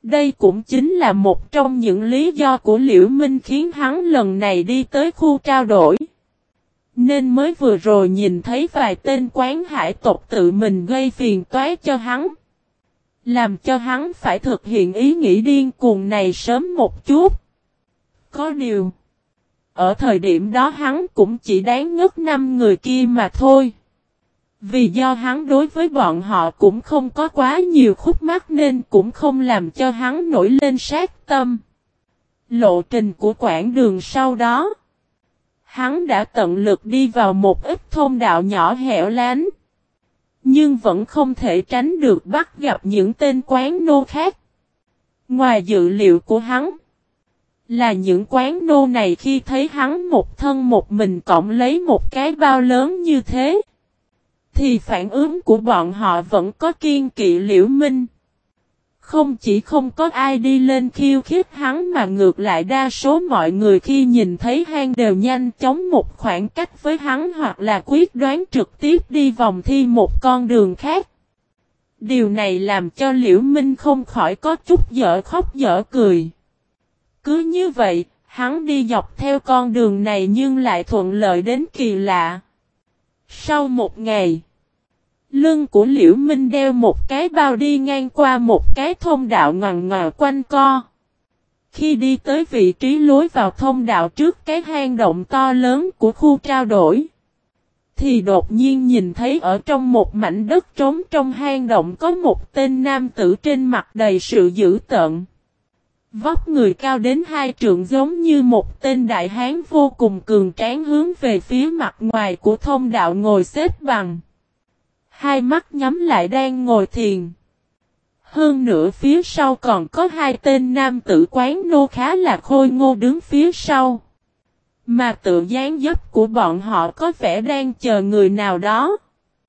Đây cũng chính là một trong những lý do của Liễu Minh khiến hắn lần này đi tới khu trao đổi. Nên mới vừa rồi nhìn thấy vài tên quán hải tộc tự mình gây phiền toái cho hắn. Làm cho hắn phải thực hiện ý nghĩ điên cuồng này sớm một chút. Có điều, ở thời điểm đó hắn cũng chỉ đáng ngất 5 người kia mà thôi. Vì do hắn đối với bọn họ cũng không có quá nhiều khúc mắc nên cũng không làm cho hắn nổi lên sát tâm. Lộ trình của quãng đường sau đó, hắn đã tận lực đi vào một ít thôn đạo nhỏ hẻo lánh. Nhưng vẫn không thể tránh được bắt gặp những tên quán nô khác. Ngoài dự liệu của hắn, là những quán nô này khi thấy hắn một thân một mình cõng lấy một cái bao lớn như thế, thì phản ứng của bọn họ vẫn có kiêng kỵ Liễu Minh. Không chỉ không có ai đi lên khiêu khích hắn mà ngược lại đa số mọi người khi nhìn thấy hắn đều nhanh chóng một khoảng cách với hắn hoặc là quyết đoán trực tiếp đi vòng thi một con đường khác. Điều này làm cho Liễu Minh không khỏi có chút dở khóc dở cười. Cứ như vậy, hắn đi dọc theo con đường này nhưng lại thuận lợi đến kỳ lạ. Sau một ngày, lưng của Liễu Minh đeo một cái bao đi ngang qua một cái thông đạo ngoằn ngoèo quanh co. Khi đi tới vị trí lối vào thông đạo trước cái hang động to lớn của khu trao đổi, thì đột nhiên nhìn thấy ở trong một mảnh đất trống trong hang động có một tên nam tử trên mặt đầy sự dữ tợn. Vóc người cao đến 2 trượng giống như một tên đại hán vô cùng cường tráng hướng về phía mặt ngoài của thông đạo ngồi xếp bằng. Hai mắt nhắm lại đang ngồi thiền. Hơn nữa phía sau còn có 2 tên nam tử quán nô khá là khôi ngô đứng phía sau. Mà tự dáng dấp của bọn họ có vẻ đang chờ người nào đó.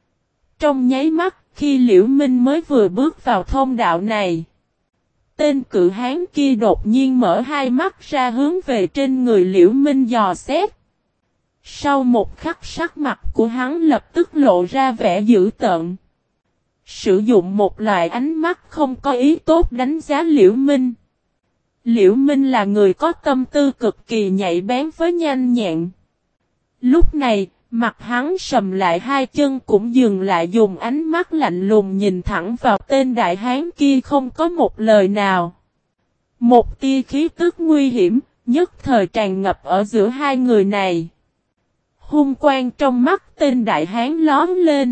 Trong nháy mắt khi Liễu Minh mới vừa bước vào thông đạo này, tên cự hán kia đột nhiên mở hai mắt ra hướng về trên người Liễu Minh dò xét. Sau một khắc sắc mặt của hắn lập tức lộ ra vẻ dữ tợn. Sử dụng một loại ánh mắt không có ý tốt đánh giá Liễu Minh. Liễu Minh là người có tâm tư cực kỳ nhạy bén với nhanh nhẹn. Lúc này, mặt hắn sầm lại, hai chân cũng dừng lại, dùng ánh mắt lạnh lùng nhìn thẳng vào tên đại hán kia không có một lời nào. Một tia khí tức nguy hiểm, nhất thời tràn ngập ở giữa hai người này. Hung quang trong mắt tên đại hán lóm lên.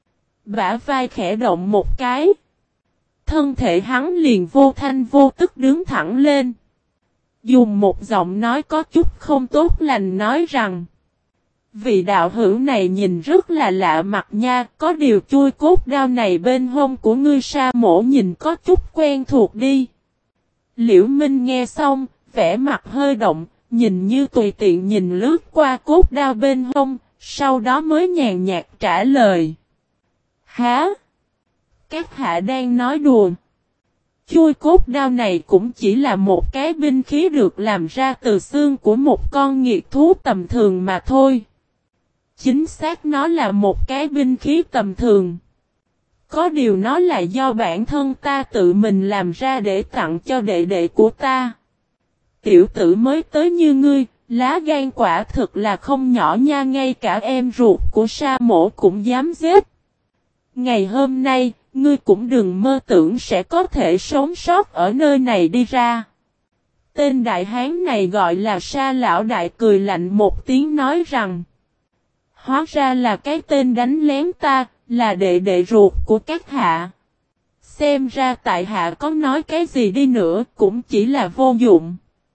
Bả vai khẽ động một cái. Thân thể hắn liền vô thanh vô tức đứng thẳng lên. Dùng một giọng nói có chút không tốt lành nói rằng: vị đạo hữu này nhìn rất là lạ mặt nha, có điều chui cốt đao này bên hông của ngươi Sa Mổ nhìn có chút quen thuộc đi. Liễu Minh nghe xong, vẻ mặt hơi động, nhìn như tùy tiện nhìn lướt qua cốt đao bên hông, sau đó mới nhàn nhạt trả lời: há! Các hạ đang nói đùa. Chui cốt đao này cũng chỉ là một cái binh khí được làm ra từ xương của một con nghiệt thú tầm thường mà thôi. Chính xác nó là một cái binh khí tầm thường. Có điều nó là do bản thân ta tự mình làm ra để tặng cho đệ đệ của ta. Tiểu tử mới tới như ngươi, lá gan quả thực là không nhỏ nha, ngay cả em ruột của Sa Mổ cũng dám giết. Ngày hôm nay, ngươi cũng đừng mơ tưởng sẽ có thể sống sót ở nơi này đi ra. Tên đại hán này gọi là Sa Lão Đại cười lạnh một tiếng nói rằng: hóa ra là cái tên đánh lén ta, là đệ đệ ruột của các hạ. Xem ra tại hạ có nói cái gì đi nữa cũng chỉ là vô dụng.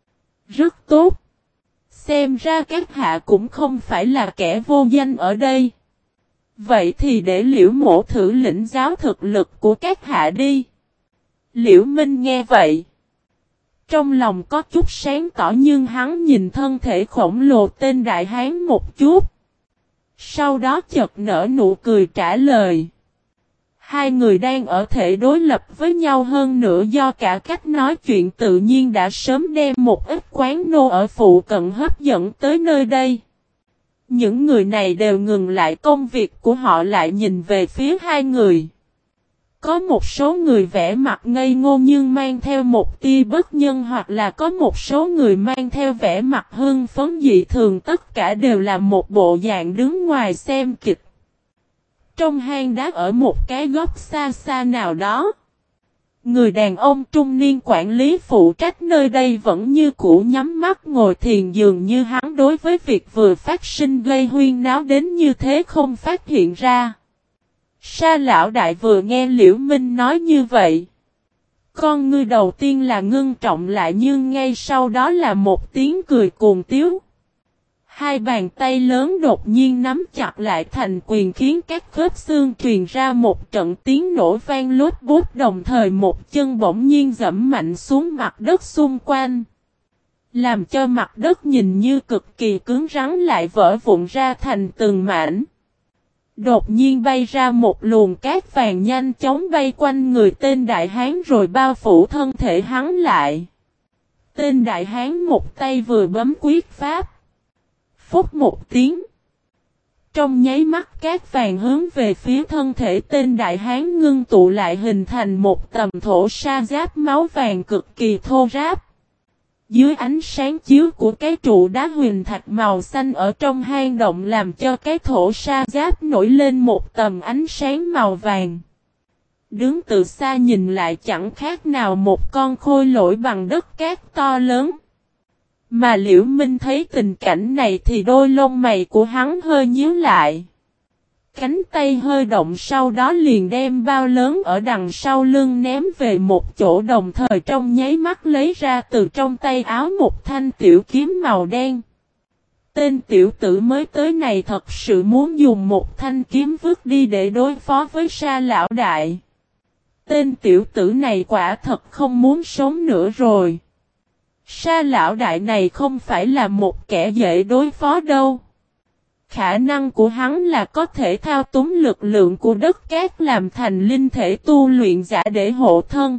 Rất tốt. Xem ra các hạ cũng không phải là kẻ vô danh ở đây. Vậy thì để Liễu Mổ thử lĩnh giáo thực lực của các hạ đi. Liễu Minh nghe vậy, trong lòng có chút sáng tỏ, nhưng hắn nhìn thân thể khổng lồ tên đại hán một chút. Sau đó chợt nở nụ cười trả lời: hai người đang ở thể đối lập với nhau, hơn nữa do cả cách nói chuyện tự nhiên đã sớm đem một ít quán nô ở phụ cận hấp dẫn tới nơi đây. Những người này đều ngừng lại công việc của họ lại nhìn về phía hai người. Có một số người vẻ mặt ngây ngô nhưng mang theo một tia bất nhân, hoặc là có một số người mang theo vẻ mặt hưng phấn dị thường, tất cả đều là một bộ dạng đứng ngoài xem kịch. Trong hang đá ở một cái góc xa xa nào đó, người đàn ông trung niên quản lý phụ trách nơi đây vẫn như cũ nhắm mắt ngồi thiền, dường như hắn đối với việc vừa phát sinh gây huyên náo đến như thế không phát hiện ra. Sa lão đại vừa nghe Liễu Minh nói như vậy, con ngươi đầu tiên là ngưng trọng lại, nhưng ngay sau đó là một tiếng cười cuồng tiếu. Hai bàn tay lớn đột nhiên nắm chặt lại thành quyền, khiến các khớp xương truyền ra một trận tiếng nổ vang lốt bút, đồng thời một chân bỗng nhiên giẫm mạnh xuống mặt đất xung quanh, làm cho mặt đất nhìn như cực kỳ cứng rắn lại vỡ vụn ra thành từng mảnh. Đột nhiên bay ra một luồng cát vàng nhanh chóng bay quanh người tên đại hán rồi bao phủ thân thể hắn lại. Tên đại hán một tay vừa bấm quyết pháp. Phúc một tiếng. Trong nháy mắt cát vàng hướng về phía thân thể tên đại hán ngưng tụ lại, hình thành một tầm thổ sa giáp máu vàng cực kỳ thô ráp. Dưới ánh sáng chiếu của cái trụ đá huyền thạch màu xanh ở trong hang động, làm cho cái thổ sa giáp nổi lên một tầm ánh sáng màu vàng. Đứng từ xa nhìn lại chẳng khác nào một con khôi lỗi bằng đất cát to lớn. Mà Liễu Minh thấy tình cảnh này thì đôi lông mày của hắn hơi nhíu lại. Cánh tay hơi động, sau đó liền đem bao lớn ở đằng sau lưng ném về một chỗ, đồng thời trong nháy mắt lấy ra từ trong tay áo một thanh tiểu kiếm màu đen. Tên tiểu tử mới tới này thật sự muốn dùng một thanh kiếm vứt đi để đối phó với Sa lão đại. Tên tiểu tử này quả thật không muốn sống nữa rồi. Sa lão đại này không phải là một kẻ dễ đối phó đâu. Khả năng của hắn là có thể thao túng lực lượng của đất cát làm thành linh thể tu luyện giả để hộ thân.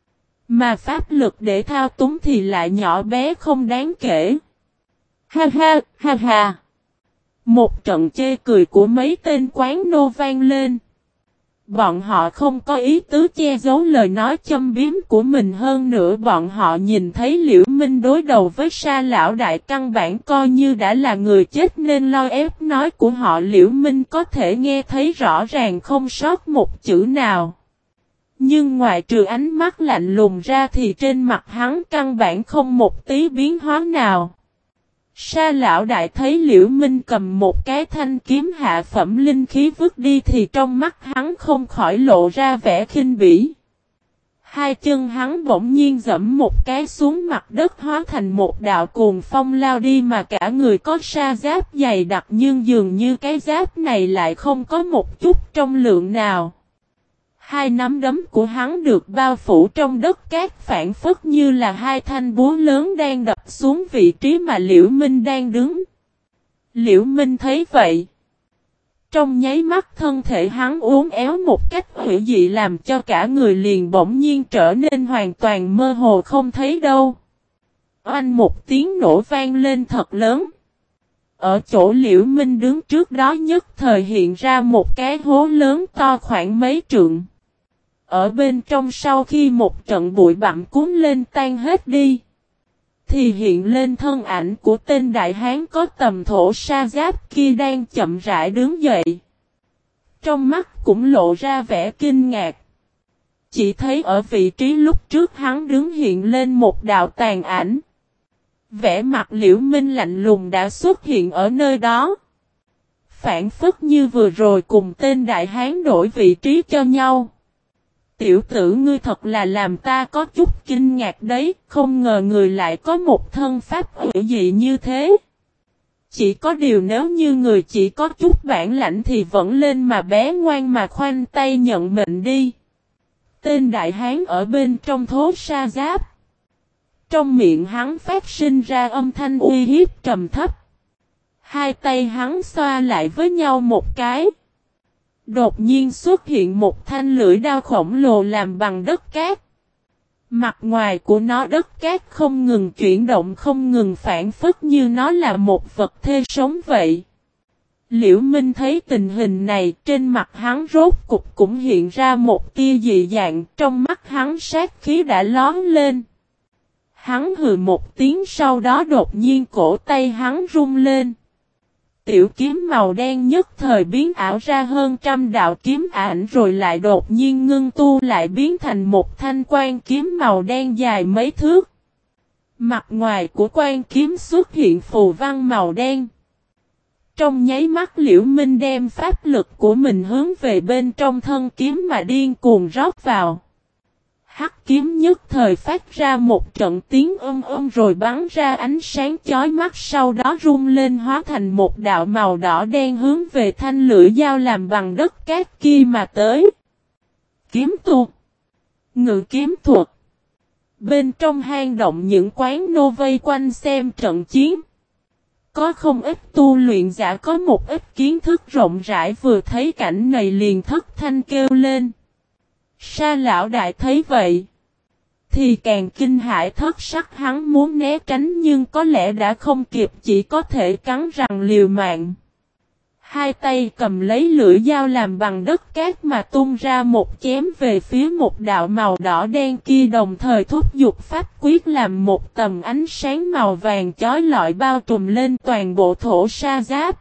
Mà pháp lực để thao túng thì lại nhỏ bé không đáng kể. Ha ha, ha ha. Một trận chê cười của mấy tên quán nô vang lên. Bọn họ không có ý tứ che giấu lời nói châm biếm của mình, hơn nữa bọn họ nhìn thấy Liễu Minh đối đầu với Sa lão đại căn bản coi như đã là người chết, nên lo ép nói của họ Liễu Minh có thể nghe thấy rõ ràng không sót một chữ nào. Nhưng ngoài trừ ánh mắt lạnh lùng ra thì trên mặt hắn căn bản không một tí biến hóa nào. Sa lão đại thấy Liễu Minh cầm một cái thanh kiếm hạ phẩm linh khí vứt đi thì trong mắt hắn không khỏi lộ ra vẻ khinh bỉ. Hai chân hắn bỗng nhiên giẫm một cái xuống mặt đất, hóa thành một đạo cuồng phong lao đi, mà cả người có sa giáp dày đặc nhưng dường như cái giáp này lại không có một chút trọng lượng nào. Hai nắm đấm của hắn được bao phủ trong đất cát, phản phất như là hai thanh búa lớn đang đập xuống vị trí mà Liễu Minh đang đứng. Liễu Minh thấy vậy, trong nháy mắt thân thể hắn uốn éo một cách hủy dị, làm cho cả người liền bỗng nhiên trở nên hoàn toàn mơ hồ không thấy đâu. Oanh, một tiếng nổ vang lên thật lớn. Ở chỗ Liễu Minh đứng trước đó nhất thời hiện ra một cái hố lớn to khoảng mấy trượng. Ở bên trong sau khi một trận bụi bặm cuốn lên tan hết đi, thì hiện lên thân ảnh của tên đại hán có tầm thổ sa giáp kia đang chậm rãi đứng dậy. Trong mắt cũng lộ ra vẻ kinh ngạc. Chỉ thấy ở vị trí lúc trước hắn đứng hiện lên một đạo tàn ảnh. Vẻ mặt Liễu Minh lạnh lùng đã xuất hiện ở nơi đó. Phản phất như vừa rồi cùng tên đại hán đổi vị trí cho nhau. Tiểu tử ngươi thật là làm ta có chút kinh ngạc đấy, không ngờ người lại có một thân pháp hữu dị như thế. Chỉ có điều nếu như người chỉ có chút bản lãnh thì vẫn lên mà bé ngoan mà khoanh tay nhận mệnh đi. Tên đại hán ở bên trong thố sa giáp. Trong miệng hắn phát sinh ra âm thanh uy hiếp trầm thấp. Hai tay hắn xoa lại với nhau một cái. Đột nhiên xuất hiện một thanh lưỡi đao khổng lồ làm bằng đất cát. Mặt ngoài của nó đất cát không ngừng chuyển động, không ngừng phản phất như nó là một vật thê sống vậy. Liễu Minh thấy tình hình này, trên mặt hắn rốt cục cũng hiện ra một tia dị dạng, trong mắt hắn sát khí đã lóm lên. Hắn hừ một tiếng, sau đó đột nhiên cổ tay hắn rung lên. Tiểu kiếm màu đen nhất thời biến ảo ra hơn trăm đạo kiếm ảnh, rồi lại đột nhiên ngưng tu lại biến thành một thanh quan kiếm màu đen dài mấy thước. Mặt ngoài của quan kiếm xuất hiện phù văn màu đen. Trong nháy mắt Liễu Minh đem pháp lực của mình hướng về bên trong thân kiếm mà điên cuồng rót vào. Hắc kiếm nhất thời phát ra một trận tiếng rồi bắn ra ánh sáng chói mắt, sau đó rung lên hóa thành một đạo màu đỏ đen hướng về thanh lưỡi dao làm bằng đất cát kia mà tới. Kiếm tu, ngự kiếm thuật. Bên trong hang động những quán nô vây quanh xem trận chiến. Có không ít tu luyện giả có một ít kiến thức rộng rãi, vừa thấy cảnh này liền thất thanh kêu lên. Sa lão đại thấy vậy thì càng kinh hãi thất sắc, hắn muốn né tránh nhưng có lẽ đã không kịp, chỉ có thể cắn răng liều mạng. Hai tay cầm lấy lưỡi dao làm bằng đất cát mà tung ra một chém về phía một đạo màu đỏ đen kia, đồng thời thúc giục pháp quyết làm một tầm ánh sáng màu vàng chói lọi bao trùm lên toàn bộ thổ sa giáp.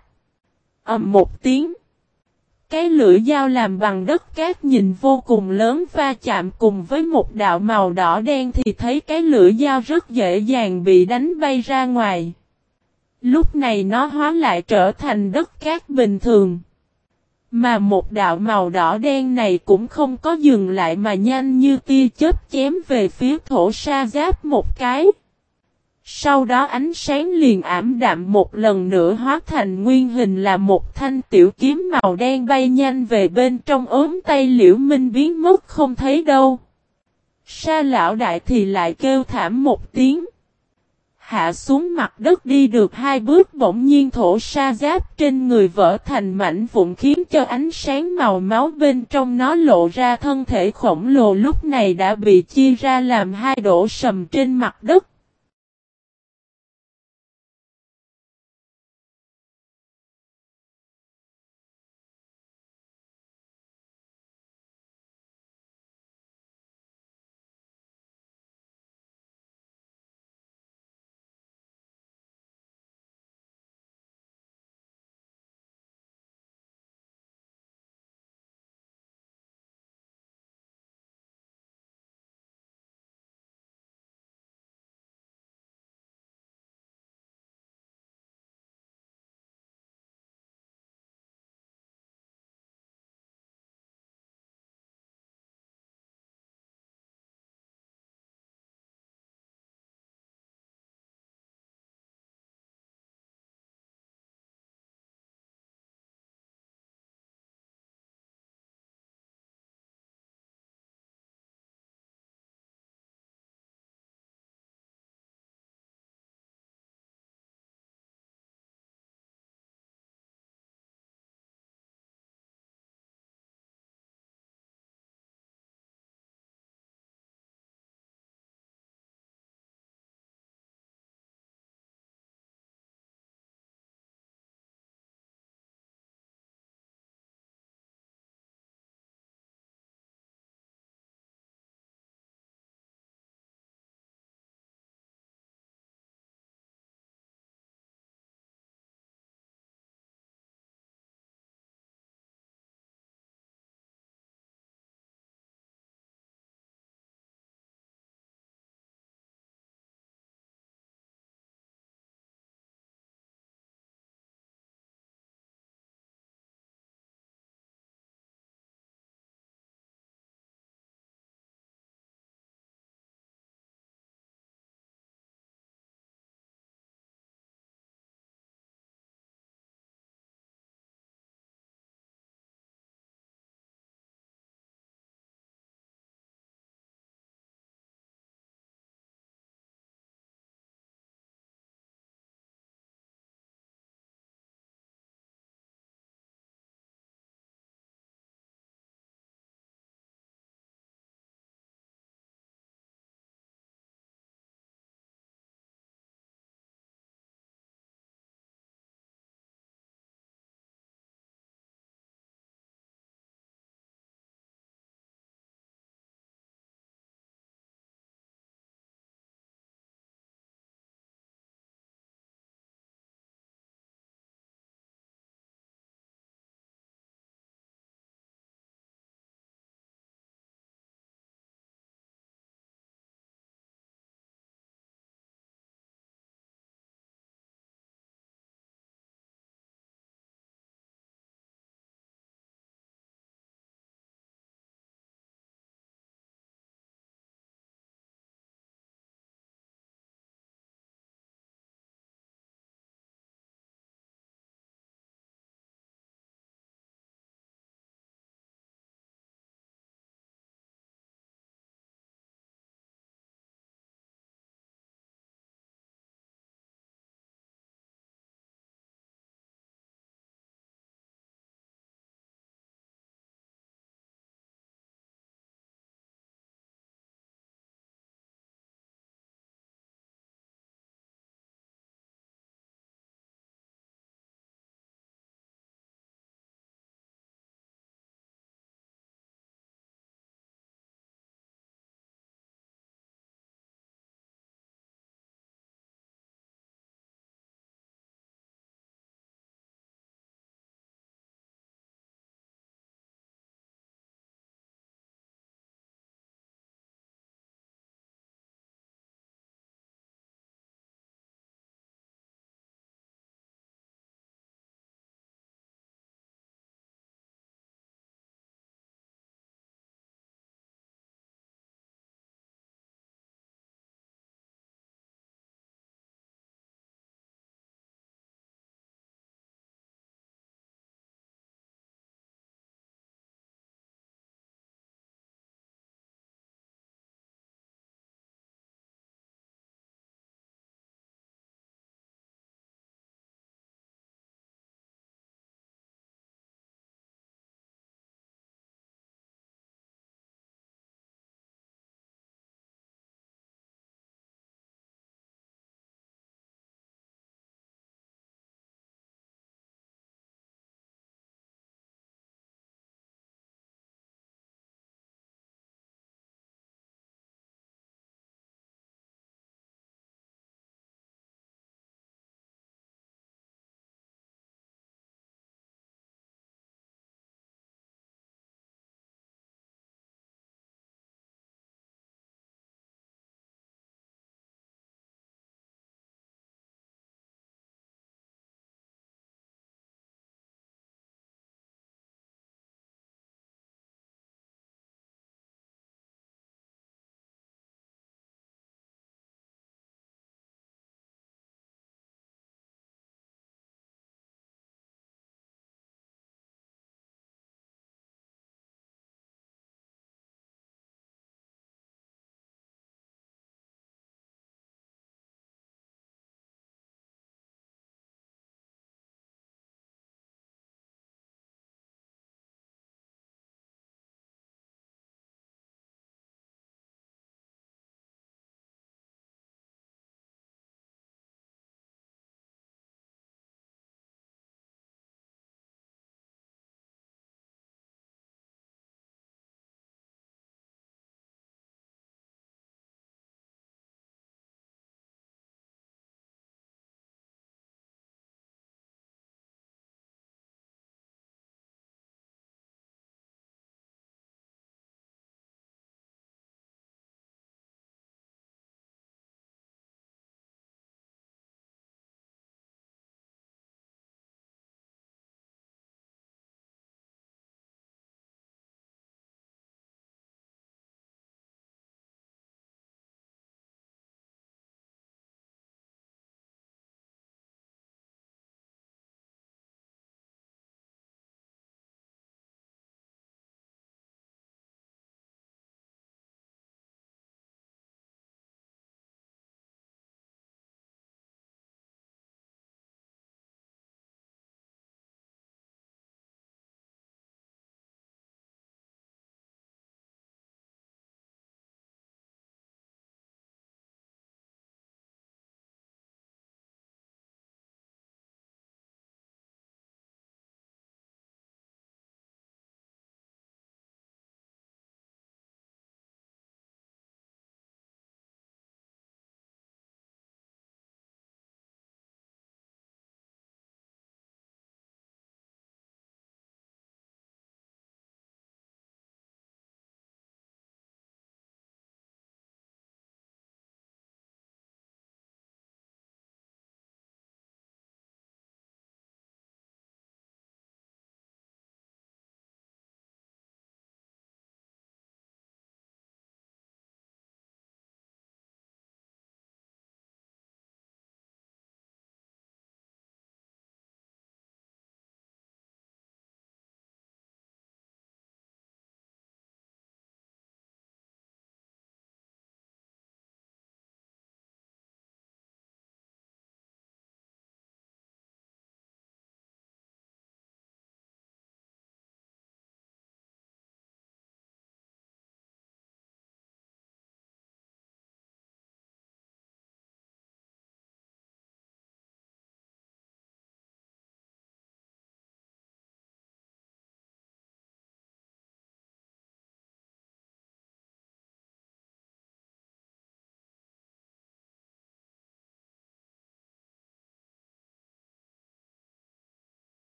Ầm một tiếng. Cái lưỡi dao làm bằng đất cát nhìn vô cùng lớn va chạm cùng với một đạo màu đỏ đen thì thấy cái lưỡi dao rất dễ dàng bị đánh bay ra ngoài. Lúc này nó hóa lại trở thành đất cát bình thường. Mà một đạo màu đỏ đen này cũng không có dừng lại mà nhanh như tia chớp chém về phía thổ sa giáp một cái. Sau đó ánh sáng liền ảm đạm một lần nữa, hóa thành nguyên hình là một thanh tiểu kiếm màu đen bay nhanh về bên trong ốm tay Liễu Minh, biến mất không thấy đâu. Sa lão đại thì lại kêu thảm một tiếng. Hạ xuống mặt đất đi được hai bước, bỗng nhiên thổ sa giáp trên người vỡ thành mảnh vụn, khiến cho ánh sáng màu máu bên trong nó lộ ra thân thể khổng lồ lúc này đã bị chia ra làm hai, đổ sầm trên mặt đất.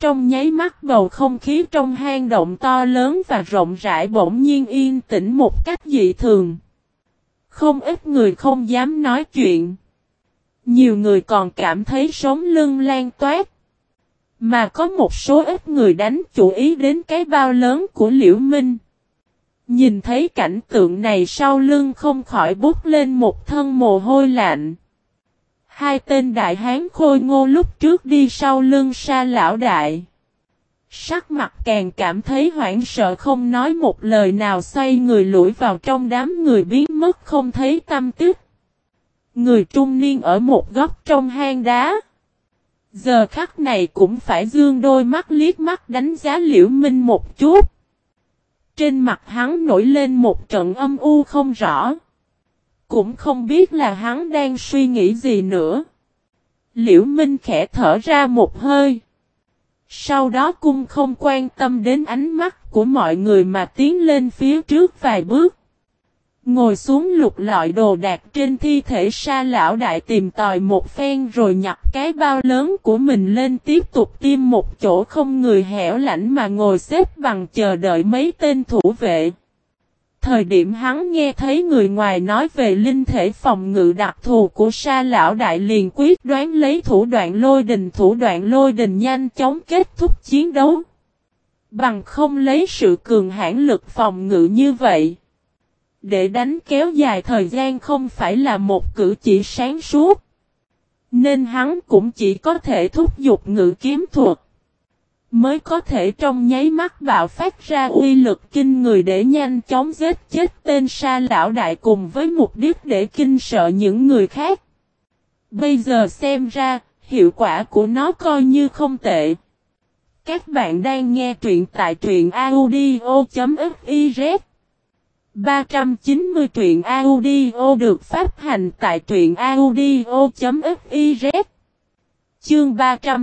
Trong nháy mắt bầu không khí trong hang động to lớn và rộng rãi bỗng nhiên yên tĩnh một cách dị thường. Không ít người không dám nói chuyện. Nhiều người còn cảm thấy sống lưng lan toát. Mà có một số ít người đánh chú ý đến cái bao lớn của Liễu Minh. Nhìn thấy cảnh tượng này sau lưng không khỏi bút lên một thân mồ hôi lạnh. Hai tên đại hán khôi ngô lúc trước đi sau lưng Sa lão đại. Sắc mặt càng cảm thấy hoảng sợ không nói một lời nào xoay người lủi vào trong đám người biến mất không thấy tăm tích. Người trung niên ở một góc trong hang đá. Giờ khắc này cũng phải dương đôi mắt liếc mắt đánh giá Liễu Minh một chút. Trên mặt hắn nổi lên một trận âm u không rõ. Cũng không biết là hắn đang suy nghĩ gì nữa. Liễu Minh khẽ thở ra một hơi. Sau đó cũng không quan tâm đến ánh mắt của mọi người mà tiến lên phía trước vài bước. Ngồi xuống lục lọi đồ đạc trên thi thể Sa lão đại tìm tòi một phen rồi nhặt cái bao lớn của mình lên tiếp tục tìm một chỗ không người hẻo lánh mà ngồi xếp bằng chờ đợi mấy tên thủ vệ. Thời điểm hắn nghe thấy người ngoài nói về linh thể phòng ngự đặc thù của Sa lão đại liền quyết đoán lấy thủ đoạn lôi đình nhanh chóng kết thúc chiến đấu. Bằng không lấy sự cường hãn lực phòng ngự như vậy. Để đánh kéo dài thời gian không phải là một cử chỉ sáng suốt. Nên hắn cũng chỉ có thể thúc giục ngự kiếm thuật. Mới có thể trong nháy mắt bạo phát ra uy lực kinh người để nhanh chóng giết chết tên Sa lão đại cùng với mục đích để kinh sợ những người khác. Bây giờ xem ra, hiệu quả của nó coi như không tệ. Các bạn đang nghe truyện tại truyện audio.fiz 390 truyện audio được phát hành tại truyện audio.fiz Chương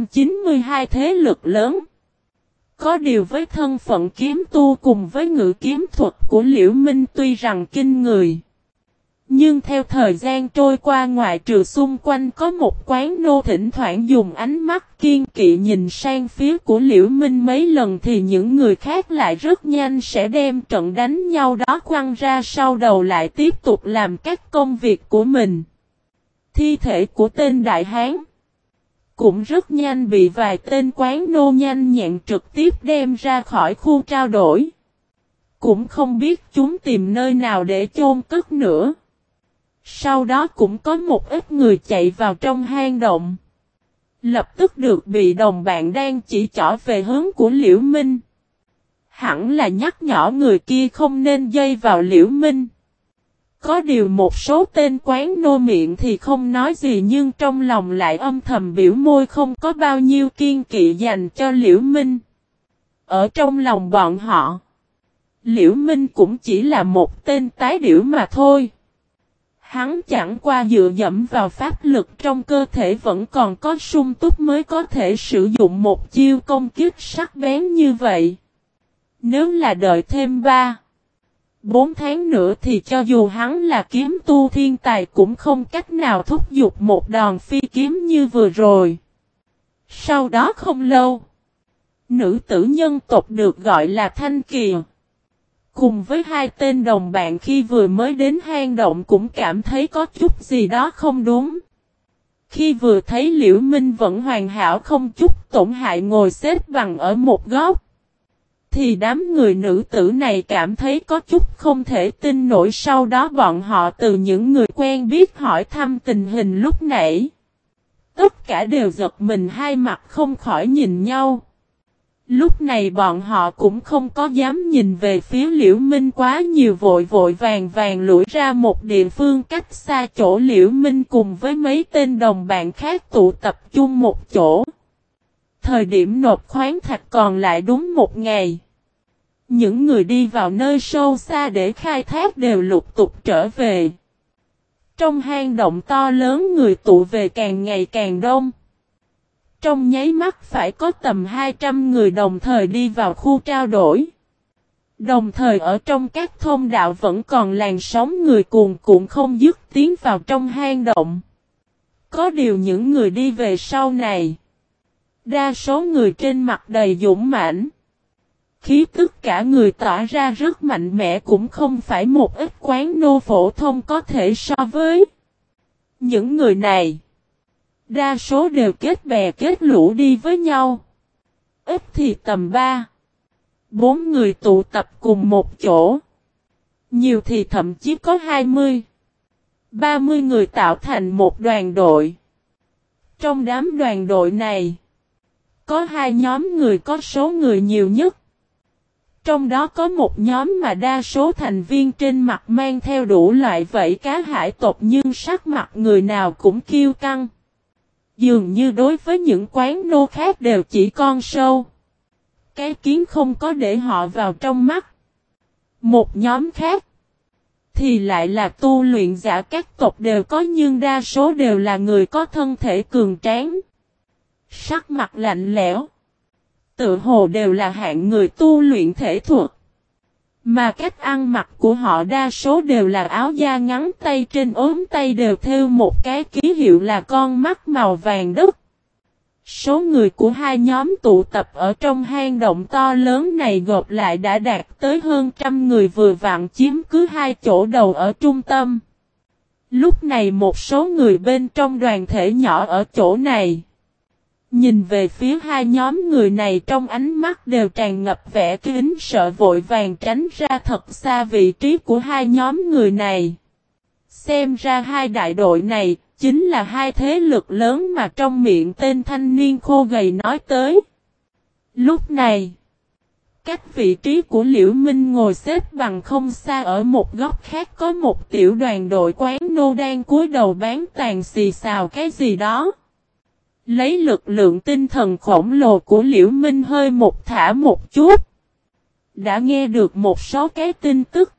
392 thế lực lớn. Có điều với thân phận kiếm tu cùng với ngự kiếm thuật của Liễu Minh tuy rằng kinh người. Nhưng theo thời gian trôi qua ngoại trừ xung quanh có một quán nô thỉnh thoảng dùng ánh mắt kiên kỵ nhìn sang phía của Liễu Minh mấy lần thì những người khác lại rất nhanh sẽ đem trận đánh nhau đó quăng ra sau đầu lại tiếp tục làm các công việc của mình. Thi thể của tên đại hán cũng rất nhanh bị vài tên quán nô nhanh nhẹn trực tiếp đem ra khỏi khu trao đổi. Cũng không biết chúng tìm nơi nào để chôn cất nữa. Sau đó cũng có một ít người chạy vào trong hang động. Lập tức được bị đồng bạn đang chỉ trỏ về hướng của Liễu Minh. Hẳn là nhắc nhở người kia không nên dây vào Liễu Minh. Có điều một số tên quán nô miệng thì không nói gì nhưng trong lòng lại âm thầm biểu môi không có bao nhiêu kiên kỵ dành cho Liễu Minh. Ở trong lòng bọn họ, Liễu Minh cũng chỉ là một tên tái điểu mà thôi. Hắn chẳng qua dựa dẫm vào pháp lực trong cơ thể vẫn còn có sung túc mới có thể sử dụng một chiêu công kích sắc bén như vậy. Nếu là đợi thêm 3-4 tháng nữa thì cho dù hắn là kiếm tu thiên tài cũng không cách nào thúc giục một đòn phi kiếm như vừa rồi. Sau đó không lâu, nữ tử nhân tộc được gọi là Thanh Kỳ cùng với hai tên đồng bạn khi vừa mới đến hang động cũng cảm thấy có chút gì đó không đúng. Khi vừa thấy Liễu Minh vẫn hoàn hảo không chút tổn hại ngồi xếp bằng ở một góc, thì đám người nữ tử này cảm thấy có chút không thể tin nổi. Sau đó bọn họ từ những người quen biết hỏi thăm tình hình lúc nãy. Tất cả đều giật mình hai mặt không khỏi nhìn nhau. Lúc này bọn họ cũng không có dám nhìn về phía Liễu Minh quá nhiều vội vàng lủi ra một địa phương cách xa chỗ Liễu Minh cùng với mấy tên đồng bạn khác tụ tập chung một chỗ. Thời điểm nộp khoáng thạch còn lại đúng một ngày. Những người đi vào nơi sâu xa để khai thác đều lục tục trở về. Trong hang động to lớn người tụ về càng ngày càng đông. Trong nháy mắt phải có tầm 200 người đồng thời đi vào khu trao đổi. Đồng thời ở trong các thông đạo vẫn còn làn sóng người cuồn cuộn không dứt tiến vào trong hang động. Có điều những người đi về sau này Đa số người trên mặt đầy dũng mãnh. Khí tức cả người tỏa ra rất mạnh mẽ, cũng không phải một ít quán nô phổ thông có thể so với. Những người này, đa số đều kết bè kết lũ đi với nhau. Ít thì tầm 3-4 người tụ tập cùng một chỗ. Nhiều thì thậm chí có 20-30 người tạo thành một đoàn đội. Trong đám đoàn đội này, có hai nhóm người có số người nhiều nhất. Trong đó có một nhóm mà đa số thành viên trên mặt mang theo đủ loại vảy cá hải tộc, nhưng sắc mặt người nào cũng kiêu căng. Dường như đối với những quán nô khác đều chỉ con sâu. Cái kiến không có để họ vào trong mắt. Một nhóm khác thì lại là tu luyện giả, các tộc đều có nhưng đa số đều là người có thân thể cường tráng. Sắc mặt lạnh lẽo. Tự hồ đều là hạng người tu luyện thể thuật. Mà cách ăn mặc của họ đa số đều là áo da ngắn tay, trên ốm tay đều thêu một cái ký hiệu là con mắt màu vàng đất. Số người của hai nhóm tụ tập ở trong hang động to lớn này gộp lại đã đạt tới hơn 100 người, vừa vặn chiếm cứ hai chỗ đầu ở trung tâm. Lúc này một số người bên trong đoàn thể nhỏ ở chỗ này nhìn về phía hai nhóm người này, trong ánh mắt đều tràn ngập vẻ kính sợ, vội vàng tránh ra thật xa vị trí của hai nhóm người này. Xem ra hai đại đội này chính là hai thế lực lớn mà trong miệng tên thanh niên khô gầy nói tới. Lúc này, cách vị trí của Liễu Minh ngồi xếp bằng không xa, ở một góc khác có một tiểu đoàn đội quán nô đang cúi đầu bán tàn xì xào cái gì đó. Lấy lực lượng tinh thần khổng lồ của Liễu Minh hơi một thả một chút, đã nghe được một số cái tin tức.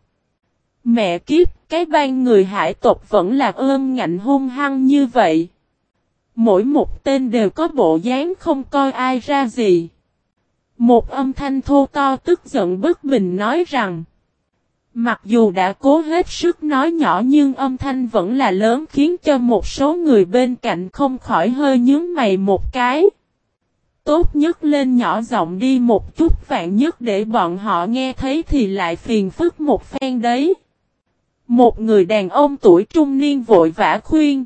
Mẹ kiếp, cái bang người hải tộc vẫn là ương ngạnh hung hăng như vậy. Mỗi một tên đều có bộ dáng không coi ai ra gì. Một âm thanh thô to tức giận bất bình nói rằng, mặc dù đã cố hết sức nói nhỏ nhưng âm thanh vẫn là lớn, khiến cho một số người bên cạnh không khỏi hơi nhướng mày một cái. Tốt nhất lên nhỏ giọng đi một chút, vạn nhất để bọn họ nghe thấy thì lại phiền phức một phen đấy. Một người đàn ông tuổi trung niên vội vã khuyên.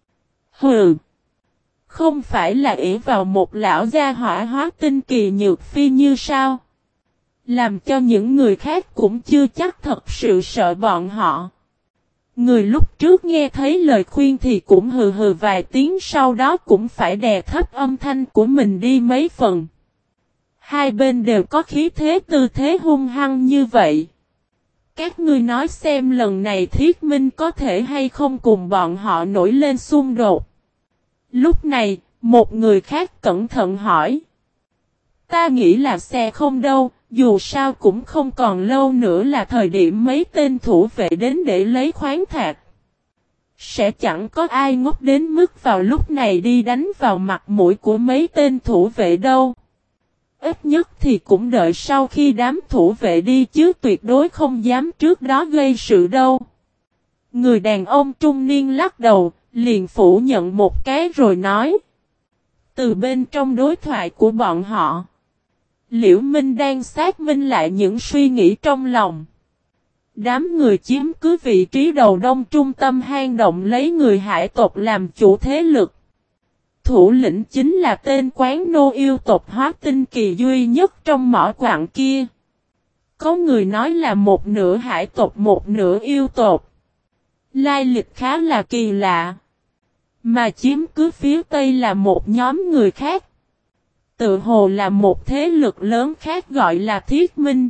Hừ, không phải là ỷ vào một lão gia hỏa hóa tinh kỳ nhược phi như sao? Làm cho những người khác cũng chưa chắc thật sự sợ bọn họ. Người lúc trước nghe thấy lời khuyên thì cũng hừ hừ vài tiếng, sau đó cũng phải đè thấp âm thanh của mình đi mấy phần. Hai bên đều có khí thế tư thế hung hăng như vậy. Các ngươi nói xem lần này Thiết Minh có thể hay không cùng bọn họ nổi lên xung đột. Lúc này, một người khác cẩn thận hỏi. Ta nghĩ là sẽ không đâu, dù sao cũng không còn lâu nữa là thời điểm mấy tên thủ vệ đến để lấy khoáng thạch. Sẽ chẳng có ai ngốc đến mức vào lúc này đi đánh vào mặt mũi của mấy tên thủ vệ đâu. Ít nhất thì cũng đợi sau khi đám thủ vệ đi chứ tuyệt đối không dám trước đó gây sự đâu. Người đàn ông trung niên lắc đầu, liền phủ nhận một cái rồi nói. Từ bên trong đối thoại của bọn họ, Liễu Minh đang xác minh lại những suy nghĩ trong lòng. Đám người chiếm cứ vị trí đầu đông trung tâm hang động, lấy người hải tộc làm chủ thế lực. Thủ lĩnh chính là tên quán nô yêu tộc hóa tinh kỳ duy nhất trong mỏ quặng kia. Có người nói là một nửa hải tộc một nửa yêu tộc. Lai lịch khá là kỳ lạ. Mà chiếm cứ phía tây là một nhóm người khác. Tự hồ là một thế lực lớn khác gọi là Thiết Minh.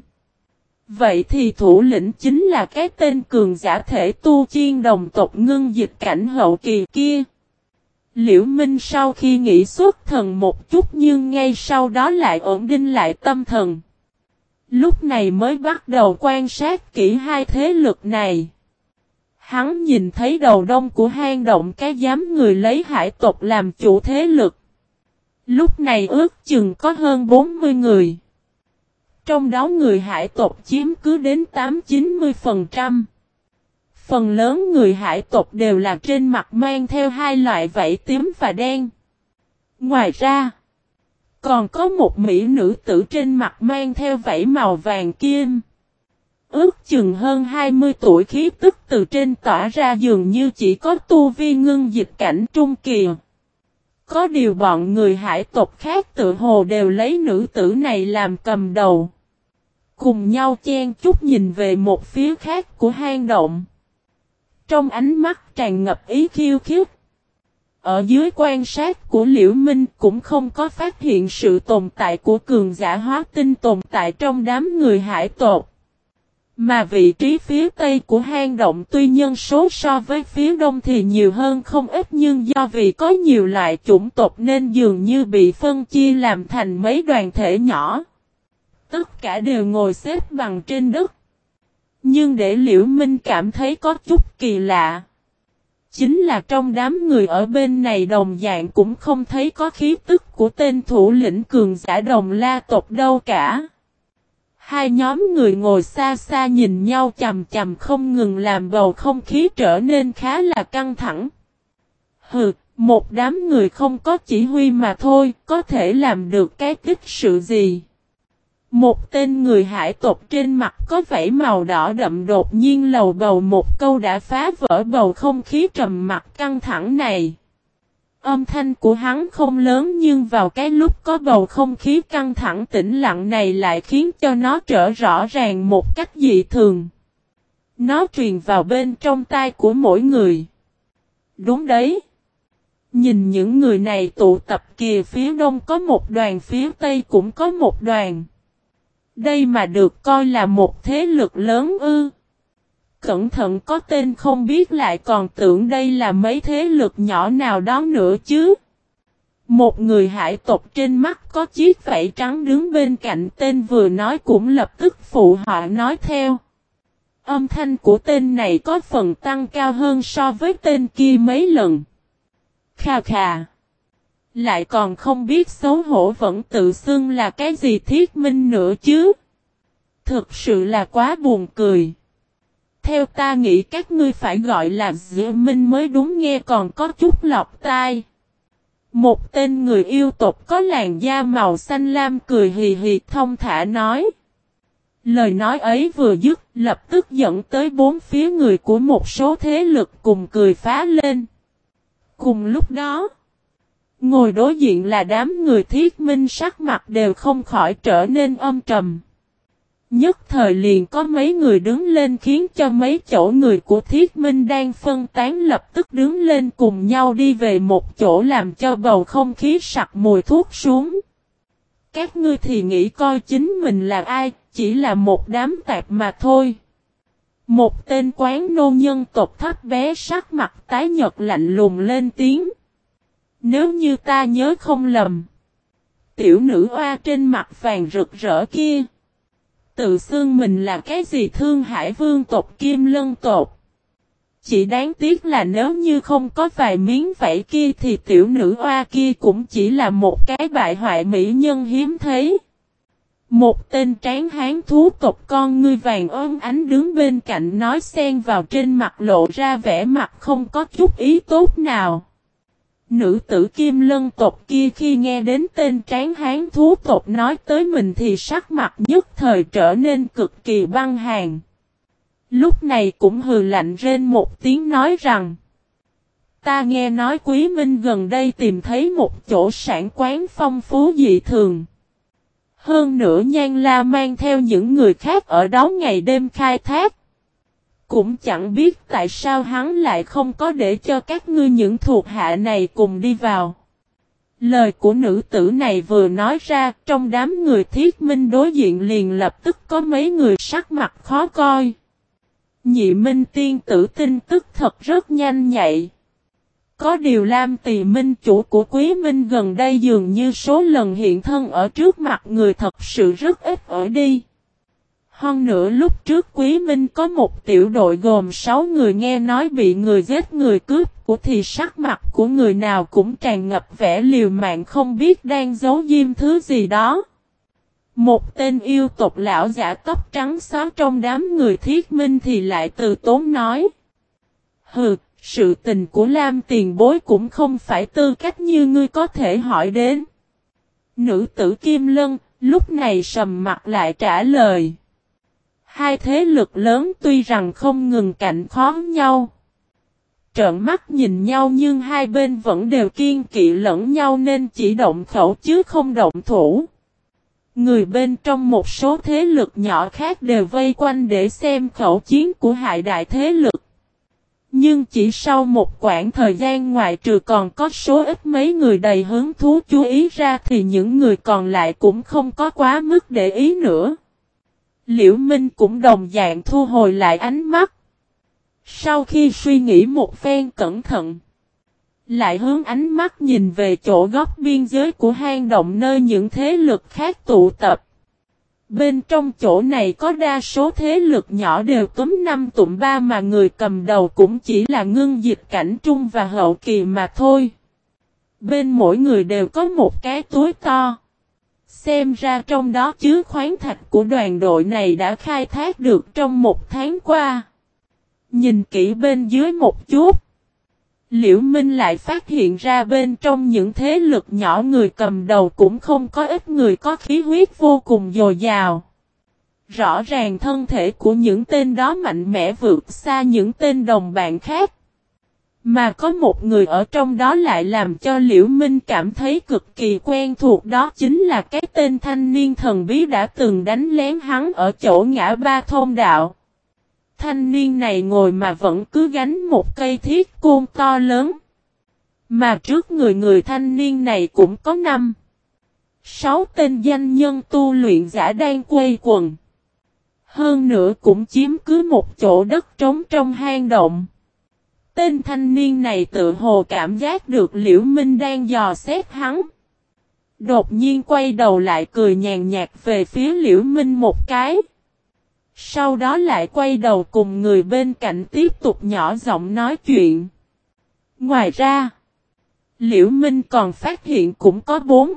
Vậy thì thủ lĩnh chính là cái tên cường giả thể tu chiên đồng tộc ngưng dịch cảnh hậu kỳ kia. Liễu Minh sau khi nghĩ xuất thần một chút nhưng ngay sau đó lại ổn định lại tâm thần. Lúc này mới bắt đầu quan sát kỹ hai thế lực này. Hắn nhìn thấy đầu đông của hang động cái giám người lấy hải tộc làm chủ thế lực. Lúc này ước chừng có hơn 40 người. Trong đó người hải tộc chiếm cứ đến 8-90%. Phần lớn người hải tộc đều là trên mặt mang theo hai loại vảy tím và đen. Ngoài ra, Còn có một mỹ nữ tử trên mặt mang theo vảy màu vàng kim. Ước chừng hơn 20 tuổi, khí tức từ trên tỏa ra dường như chỉ có tu vi ngưng dịch cảnh trung kỳ. Có điều bọn người hải tộc khác tự hồ đều lấy nữ tử này làm cầm đầu. Cùng nhau chen chúc nhìn về một phía khác của hang động. Trong ánh mắt tràn ngập ý khiêu khích. Ở dưới quan sát của Liễu Minh cũng không có phát hiện sự tồn tại của cường giả hóa tinh tồn tại trong đám người hải tộc. Mà vị trí phía tây của hang động tuy nhân số so với phía đông thì nhiều hơn không ít, nhưng do vì có nhiều loại chủng tộc nên dường như bị phân chia làm thành mấy đoàn thể nhỏ. Tất cả đều ngồi xếp bằng trên đất. Nhưng để Liễu Minh cảm thấy có chút kỳ lạ. Chính là trong đám người ở bên này đồng dạng cũng không thấy có khí tức của tên thủ lĩnh cường giả Đồng La tộc đâu cả. Hai nhóm người ngồi xa xa nhìn nhau chằm chằm không ngừng làm bầu không khí trở nên khá là căng thẳng. Hừ, một đám người không có chỉ huy mà thôi, có thể làm được cái tích sự gì? Một tên người hải tộc trên mặt có vảy màu đỏ đậm đột nhiên lầu bầu một câu đã phá vỡ bầu không khí trầm mặc căng thẳng này. Âm thanh của hắn không lớn nhưng vào cái lúc có bầu không khí căng thẳng tĩnh lặng này lại khiến cho nó trở rõ ràng một cách dị thường. Nó truyền vào bên trong tai của mỗi người. Đúng đấy. Nhìn những người này tụ tập kìa, phía đông có một đoàn, phía tây cũng có một đoàn. Đây mà được coi là một thế lực lớn ư? Cẩn thận có tên không biết lại còn tưởng đây là mấy thế lực nhỏ nào đó nữa chứ. Một người hải tộc trên mắt có chiếc vảy trắng đứng bên cạnh tên vừa nói cũng lập tức phụ họa nói theo. Âm thanh của tên này có phần tăng cao hơn so với tên kia mấy lần. Khà khà. Lại còn không biết xấu hổ vẫn tự xưng là cái gì Thiết Minh nữa chứ. Thực sự là quá buồn cười. Theo ta nghĩ các ngươi phải gọi là Diệu Minh mới đúng, nghe còn có chút lọt tai. Một tên người yêu tộc có làn da màu xanh lam cười hì hì thông thả nói. Lời nói ấy vừa dứt, lập tức dẫn tới bốn phía người của một số thế lực cùng cười phá lên. Cùng lúc đó, ngồi đối diện là đám người Thiết Minh sắc mặt đều không khỏi trở nên âm trầm. Nhất thời liền có mấy người đứng lên khiến cho mấy chỗ người của Thiết Minh đang phân tán lập tức đứng lên cùng nhau đi về một chỗ làm cho bầu không khí sặc mùi thuốc xuống. Các ngươi thì nghĩ coi chính mình là ai, chỉ là một đám tạp mà thôi. Một tên quán nô nhân tộc thấp bé sắc mặt tái nhợt lạnh lùng lên tiếng. Nếu như ta nhớ không lầm, tiểu nữ oa trên mặt vàng rực rỡ kia tự xưng mình là cái gì Thương Hải Vương tộc Kim Lân tộc. Chỉ đáng tiếc là nếu như không có vài miếng vảy kia thì tiểu nữ oa kia cũng chỉ là một cái bại hoại mỹ nhân hiếm thấy. Một tên tráng hán thú tộc con ngươi vàng óng ánh đứng bên cạnh nói, xen vào trên mặt lộ ra vẻ mặt không có chút ý tốt nào. Nữ tử Kim Lân tộc kia khi nghe đến tên tráng hán thú tộc nói tới mình thì sắc mặt nhất thời trở nên cực kỳ băng hàn. Lúc này cũng hừ lạnh rên một tiếng nói rằng: ta nghe nói Quý Minh gần đây tìm thấy một chỗ sản quán phong phú dị thường. Hơn nữa Nhan La mang theo những người khác ở đó ngày đêm khai thác. Cũng chẳng biết tại sao hắn lại không có để cho các ngươi những thuộc hạ này cùng đi vào. Lời của nữ tử này vừa nói ra, trong đám người Thiết Minh đối diện liền lập tức có mấy người sắc mặt khó coi. Nhị Minh tiên tử tin tức thật rất nhanh nhạy. Có điều Lam Tỳ Minh chủ của Quý Minh gần đây dường như số lần hiện thân ở trước mặt người thật sự rất ít ở đi. Hơn nữa lúc trước Quý Minh có một tiểu đội gồm 6 người nghe nói bị người giết người cướp của thì sắc mặt của người nào cũng tràn ngập vẻ liều mạng không biết đang giấu diêm thứ gì đó. Một tên yêu tộc lão giả tóc trắng xóa trong đám người Thiết Minh thì lại từ tốn nói. Hừ, sự tình của Lam tiền bối cũng không phải tư cách như ngươi có thể hỏi đến. Nữ tử Kim Lân, lúc này sầm mặt lại trả lời. Hai thế lực lớn tuy rằng không ngừng cạnh khó nhau. Trợn mắt nhìn nhau nhưng hai bên vẫn đều kiên kỵ lẫn nhau nên chỉ động khẩu chứ không động thủ. Người bên trong một số thế lực nhỏ khác đều vây quanh để xem khẩu chiến của hai đại thế lực. Nhưng chỉ sau một quãng thời gian ngoại trừ còn có số ít mấy người đầy hứng thú chú ý ra thì những người còn lại cũng không có quá mức để ý nữa. Liễu Minh cũng đồng dạng thu hồi lại ánh mắt. Sau khi suy nghĩ một phen cẩn thận, lại hướng ánh mắt nhìn về chỗ góc biên giới của hang động nơi những thế lực khác tụ tập. Bên trong chỗ này có đa số thế lực nhỏ đều túm năm tụm ba mà người cầm đầu cũng chỉ là ngưng dịch cảnh trung và hậu kỳ mà thôi. Bên mỗi người đều có một cái túi to. Xem ra trong đó chứa khoáng thạch của đoàn đội này đã khai thác được trong một tháng qua. Nhìn kỹ bên dưới một chút. Liễu Minh lại phát hiện ra bên trong những thế lực nhỏ người cầm đầu cũng không có ít người có khí huyết vô cùng dồi dào. Rõ ràng thân thể của những tên đó mạnh mẽ vượt xa những tên đồng bạn khác. Mà có một người ở trong đó lại làm cho Liễu Minh cảm thấy cực kỳ quen thuộc, đó chính là cái tên thanh niên thần bí đã từng đánh lén hắn ở chỗ ngã ba thông đạo. Thanh niên này ngồi mà vẫn cứ gánh một cây thiết côn to lớn. Mà trước người thanh niên này cũng có 5-6 tên danh nhân tu luyện giả đang quây quần. Hơn nữa cũng chiếm cứ một chỗ đất trống trong hang động. Tên thanh niên này tự hồ cảm giác được Liễu Minh đang dò xét hắn. Đột nhiên quay đầu lại cười nhàn nhạt về phía Liễu Minh một cái. Sau đó lại quay đầu cùng người bên cạnh tiếp tục nhỏ giọng nói chuyện. Ngoài ra, Liễu Minh còn phát hiện cũng có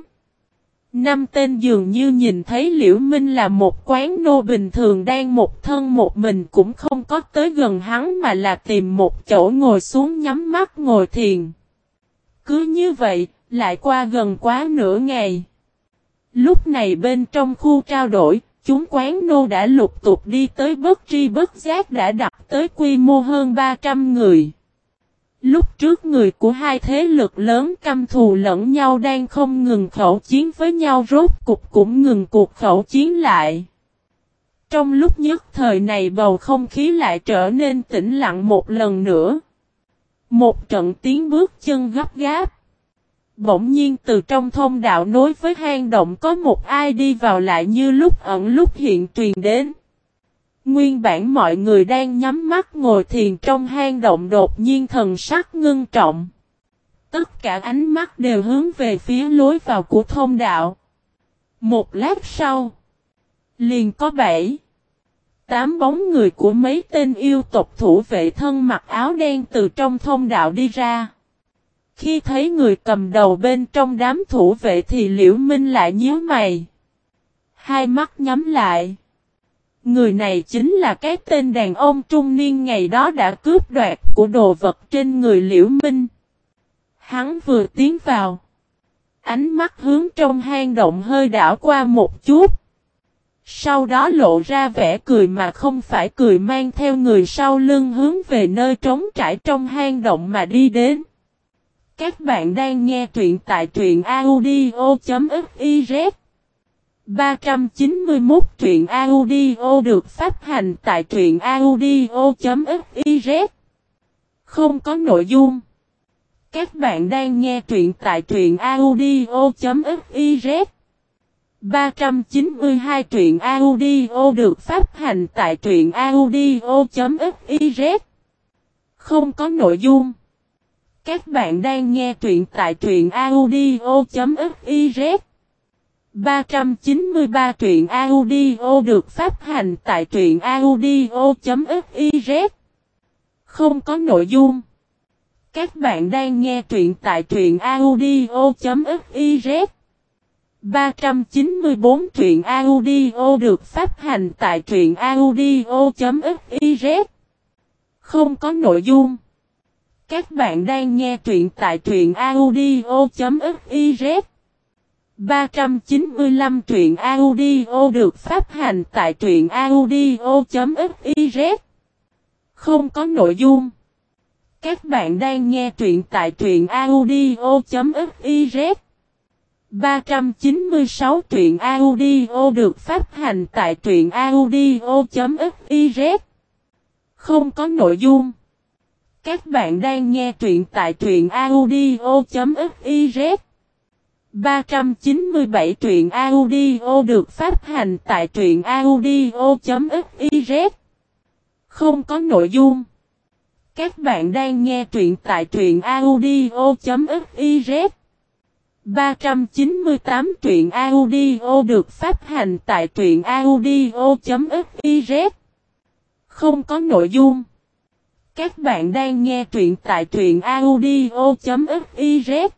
4-5 tên dường như nhìn thấy Liễu Minh là một quán nô bình thường đang một thân một mình cũng không có tới gần hắn mà là tìm một chỗ ngồi xuống nhắm mắt ngồi thiền. Cứ như vậy, lại qua gần quá nửa ngày. Lúc này bên trong khu trao đổi, chúng quán nô đã lục tục đi tới bất tri bất giác đã đạt tới quy mô hơn 300 người. Lúc trước người của hai thế lực lớn căm thù lẫn nhau đang không ngừng khẩu chiến với nhau rốt cục cũng ngừng cuộc khẩu chiến lại. Trong lúc nhất thời này bầu không khí lại trở nên tĩnh lặng một lần nữa. Một trận tiếng bước chân gấp gáp. Bỗng nhiên từ trong thông đạo nối với hang động có một ai đi vào lại như lúc ẩn lúc hiện truyền đến. Nguyên bản mọi người đang nhắm mắt ngồi thiền trong hang động đột nhiên thần sắc ngưng trọng. Tất cả ánh mắt đều hướng về phía lối vào của thông đạo. Một lát sau, liền có 7-8 bóng người của mấy tên yêu tộc thủ vệ thân mặc áo đen từ trong thông đạo đi ra. Khi thấy người cầm đầu bên trong đám thủ vệ thì Liễu Minh lại nhíu mày. Hai mắt nhắm lại. Người này chính là cái tên đàn ông trung niên ngày đó đã cướp đoạt của đồ vật trên người Liễu Minh. Hắn vừa tiến vào. Ánh mắt hướng trong hang động hơi đảo qua một chút. Sau đó lộ ra vẻ cười mà không phải cười, mang theo người sau lưng hướng về nơi trống trải trong hang động mà đi đến. Các bạn đang nghe truyện tại truyện audio.fiz 391 truyện audio được phát hành tại truyện audio.fiz. Không có nội dung. Các bạn đang nghe truyện tại truyện audio.fiz 392 truyện audio được phát hành tại truyện audio.fiz. Không có nội dung. Các bạn đang nghe truyện tại truyện audio.fiz 393 truyện audio được phát hành tại truyện audio.fiz. Không có nội dung. Các bạn đang nghe truyện tại truyện audio.fiz 394 truyện audio được phát hành tại truyện audio.fiz. Không có nội dung. Các bạn đang nghe truyện tại truyện audio.fiz 395 truyện audio được phát hành tại truyện audio.fiz. Không có nội dung. Các bạn đang nghe truyện tại truyện audio.fiz. 396 truyện audio được phát hành tại truyện audio.fiz. Không có nội dung. Các bạn đang nghe truyện tại truyện audio.fiz. 397 truyện audio được phát hành tại truyện audio.fiz. Không có nội dung. Các bạn đang nghe truyện tại truyện audio.fiz. 398 truyện audio được phát hành tại truyện audio.fiz. Không có nội dung. Các bạn đang nghe truyện tại truyện audio.fiz.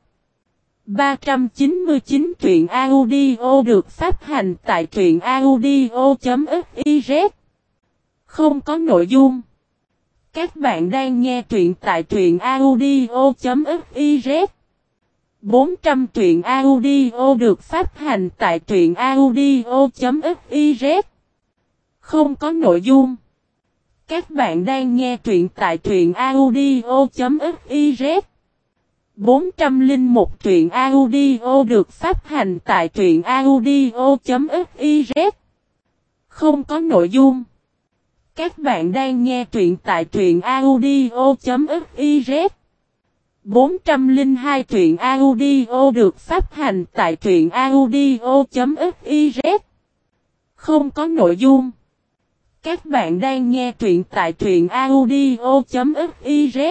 399 truyện audio được phát hành tại truyện audio.fiz. Không có nội dung. Các bạn đang nghe truyện tại truyện audio.fiz. 400 truyện audio được phát hành tại truyện audio.fiz. Không có nội dung. Các bạn đang nghe truyện tại truyện audio.fiz. 401 truyện audio được phát hành tại truyện audio.fiz. Không có nội dung. Các bạn đang nghe truyện tại truyện audio.fiz. 402 truyện audio được phát hành tại truyện audio.fiz. Không có nội dung. Các bạn đang nghe truyện tại truyện audio.fiz.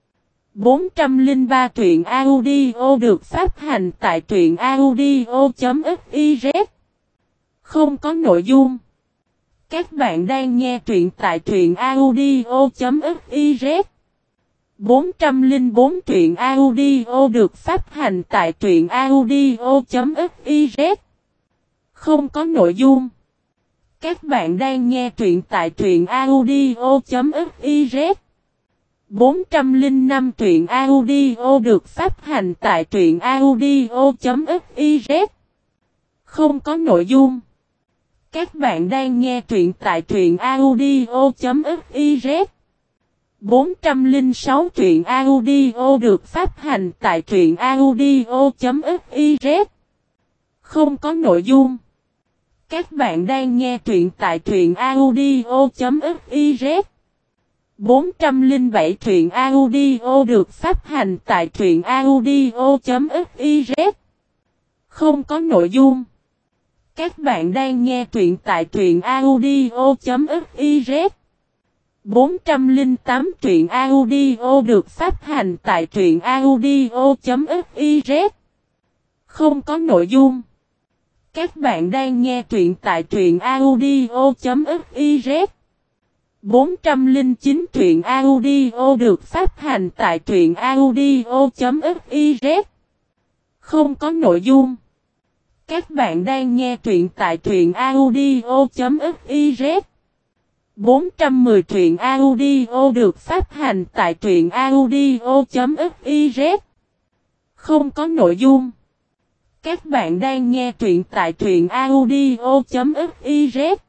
403 truyện audio được phát hành tại truyện audio.fiz. Không có nội dung. Các bạn đang nghe truyện tại truyện audio.fiz. 404 truyện audio được phát hành tại truyện audio.fiz. Không có nội dung. Các bạn đang nghe truyện tại truyện audio.fiz. 405 truyện audio được phát hành tại truyện audio.fiz. Không có nội dung. Các bạn đang nghe truyện tại truyện audio.fiz. 406 truyện audio được phát hành tại truyện audio.fiz. Không có nội dung. Các bạn đang nghe truyện tại truyện audio.fiz. 407 truyện audio được phát hành tại truyện audio.fiz. Không có nội dung. Các bạn đang nghe truyện tại truyện audio.fiz. 408 truyện audio được phát hành tại truyện audio.fiz. Không có nội dung. Các bạn đang nghe truyện tại truyện audio.fiz. 409 truyện audio được phát hành tại truyện audio.fiz. Không có nội dung. Các bạn đang nghe truyện tại truyện audio.fiz. 410 truyện audio được phát hành tại truyện audio.fiz. Không có nội dung. Các bạn đang nghe truyện tại truyện audio.fiz.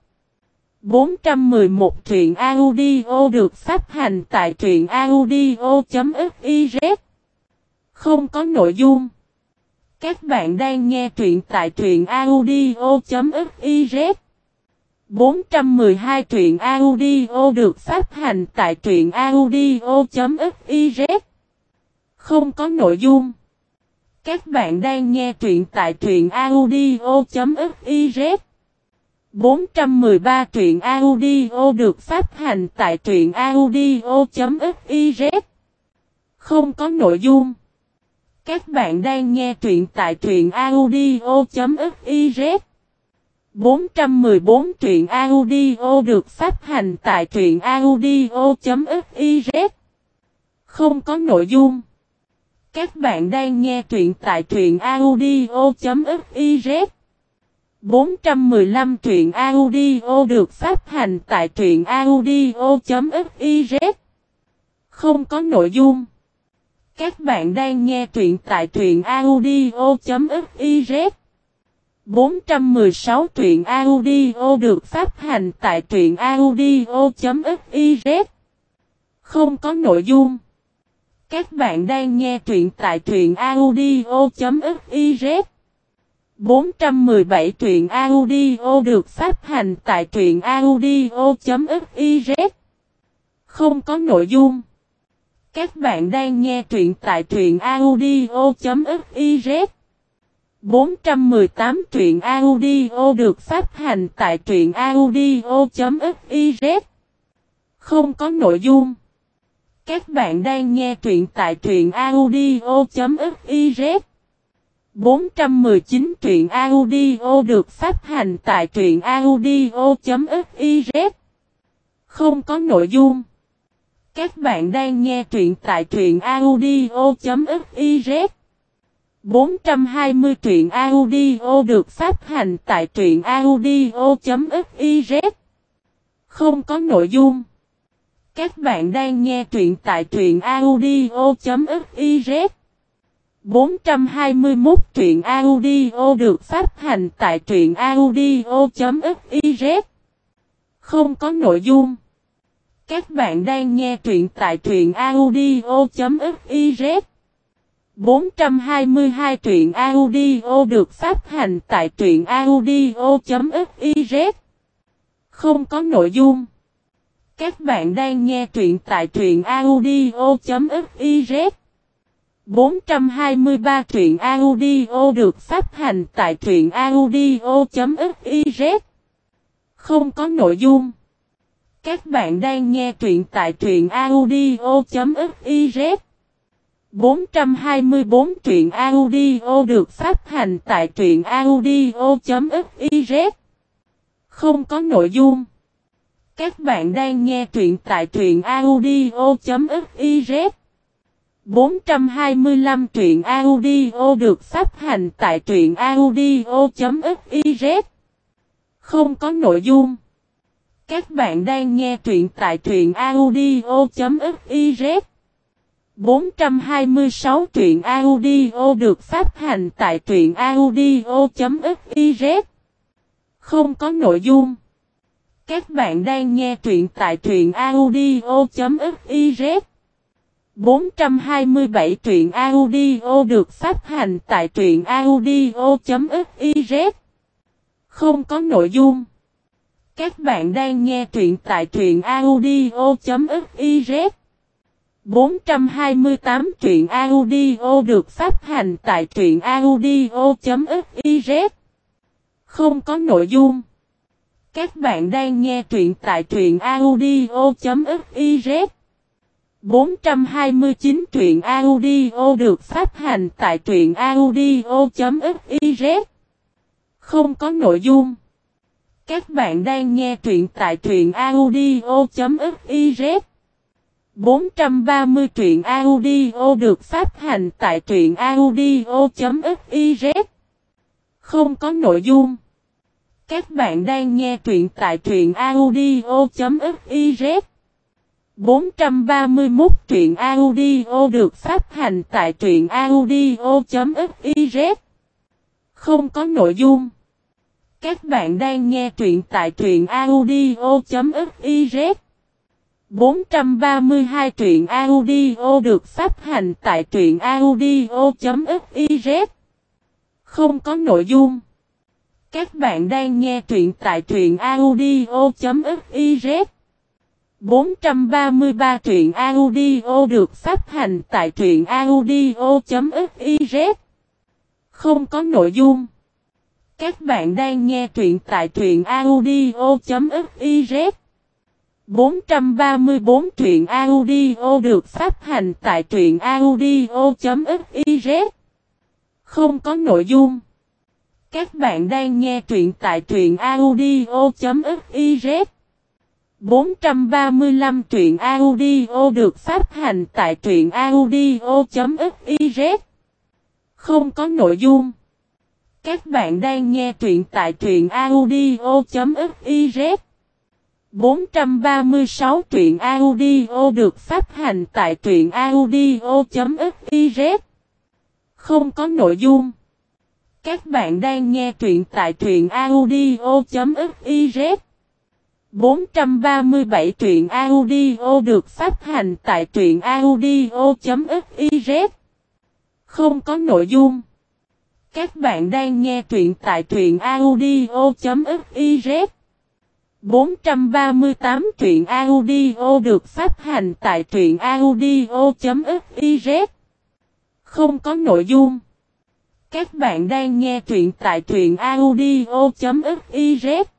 411 truyện audio được phát hành tại truyện audio.fiz. Không có nội dung. Các bạn đang nghe truyện tại truyện audio.fiz. 412 truyện audio được phát hành tại truyện audio.fiz. Không có nội dung. Các bạn đang nghe truyện tại truyện audio.fiz. 413 truyện audio được phát hành tại truyện audio.fiz. Không có nội dung. Các bạn đang nghe truyện tại truyện audio.fiz. 414 truyện audio được phát hành tại truyện audio.fiz. Không có nội dung. Các bạn đang nghe truyện tại truyện audio.fiz. 415 truyện audio được phát hành tại truyện audio.fiz. Không có nội dung. Các bạn đang nghe truyện tại truyện audio.fiz. 416 truyện audio được phát hành tại truyện audio.fiz. Không có nội dung. Các bạn đang nghe truyện tại truyện audio.fiz. 417 truyện audio được phát hành tại truyện audio.fiz. Không có nội dung. Các bạn đang nghe truyện tại truyện audio.fiz. 418 truyện audio được phát hành tại truyện audio.fiz. Không có nội dung. Các bạn đang nghe truyện tại truyện audio.fiz. 419 truyện audio được phát hành tại truyện audio.fiz. Không có nội dung. Các bạn đang nghe truyện tại truyện audio.fiz. 420 truyện audio được phát hành tại truyện audio.fiz. Không có nội dung. Các bạn đang nghe truyện tại truyện audio.fiz. 421 truyện audio được phát hành tại truyện audio.fiz. Không có nội dung. Các bạn đang nghe truyện tại truyện audio.fiz. 422 truyện audio được phát hành tại truyện audio.fiz. Không có nội dung. Các bạn đang nghe truyện tại truyện audio.fiz. 423 truyện audio được phát hành tại truyện audio.fiz. Không có nội dung. Các bạn đang nghe truyện tại truyện audio.fiz. 424 truyện audio được phát hành tại truyện audio.fiz. Không có nội dung. Các bạn đang nghe truyện tại truyện audio.fiz. 425 truyện audio được phát hành tại truyện audio.fiz. Không có nội dung. Các bạn đang nghe truyện tại truyện audio.fiz. 426 truyện audio được phát hành tại truyện audio.fiz. Không có nội dung. Các bạn đang nghe truyện tại truyện audio.fiz. 427 truyện audio được phát hành tại truyện audio.fiz. Không có nội dung. Các bạn đang nghe truyện tại truyện audio.fiz. 428 truyện audio được phát hành tại truyện audio.fiz. Không có nội dung. Các bạn đang nghe truyện tại truyện audio.fiz. 429 truyện audio được phát hành tại truyện audio.fiz. Không có nội dung. Các bạn đang nghe truyện tại truyện audio.fiz. 430 truyện audio được phát hành tại truyện audio.fiz. Không có nội dung. Các bạn đang nghe truyện tại truyện audio.fiz. 431 truyện audio được phát hành tại truyện audio.fiz. Không có nội dung. Các bạn đang nghe truyện tại truyện audio.fiz. 432 truyện audio được phát hành tại truyện audio.fiz. Không có nội dung. Các bạn đang nghe truyện tại truyện audio.fiz. 433 truyện audio được phát hành tại truyện audio.fiz. Không có nội dung. Các bạn đang nghe truyện tại truyện audio.fiz. 434 truyện audio được phát hành tại truyện audio.fiz. Không có nội dung. Các bạn đang nghe truyện tại truyện audio.fiz. 435 truyện audio được phát hành tại truyện audio.fiz. Không có nội dung. Các bạn đang nghe truyện tại truyện audio.fiz. 436 truyện audio được phát hành tại truyện audio.fiz. Không có nội dung. Các bạn đang nghe truyện tại truyện audio.fiz. 437 truyện audio được phát hành tại truyện audio.fiz. Không có nội dung. Các bạn đang nghe truyện tại truyện audio.fiz. 438 truyện audio được phát hành tại truyện audio.fiz. Không có nội dung. Các bạn đang nghe truyện tại truyện audio.fiz.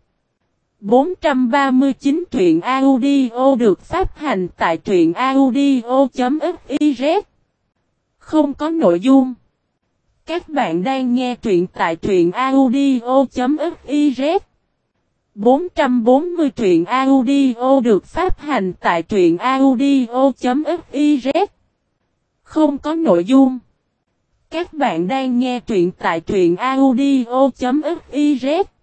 439 truyện audio được phát hành tại truyện audio.fiz. Không có nội dung. Các bạn đang nghe truyện tại truyện audio.fiz. 440 truyện audio được phát hành tại truyện audio.fiz. Không có nội dung. Các bạn đang nghe truyện tại truyện audio.fiz.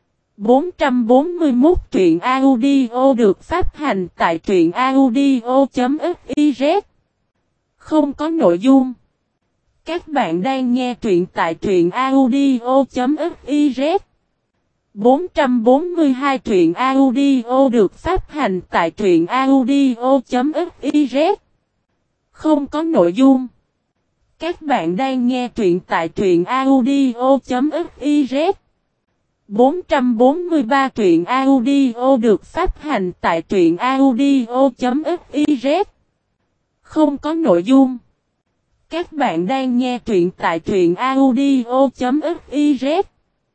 441 truyện audio được phát hành tại truyện audio.fiz. Không có nội dung. Các bạn đang nghe truyện tại truyện audio.fiz. 442 truyện audio được phát hành tại truyện audio.fiz. Không có nội dung. Các bạn đang nghe truyện tại truyện audio.fiz. 443 truyện audio được phát hành tại truyện audio.fiz. Không có nội dung. Các bạn đang nghe truyện tại truyện audio.fiz.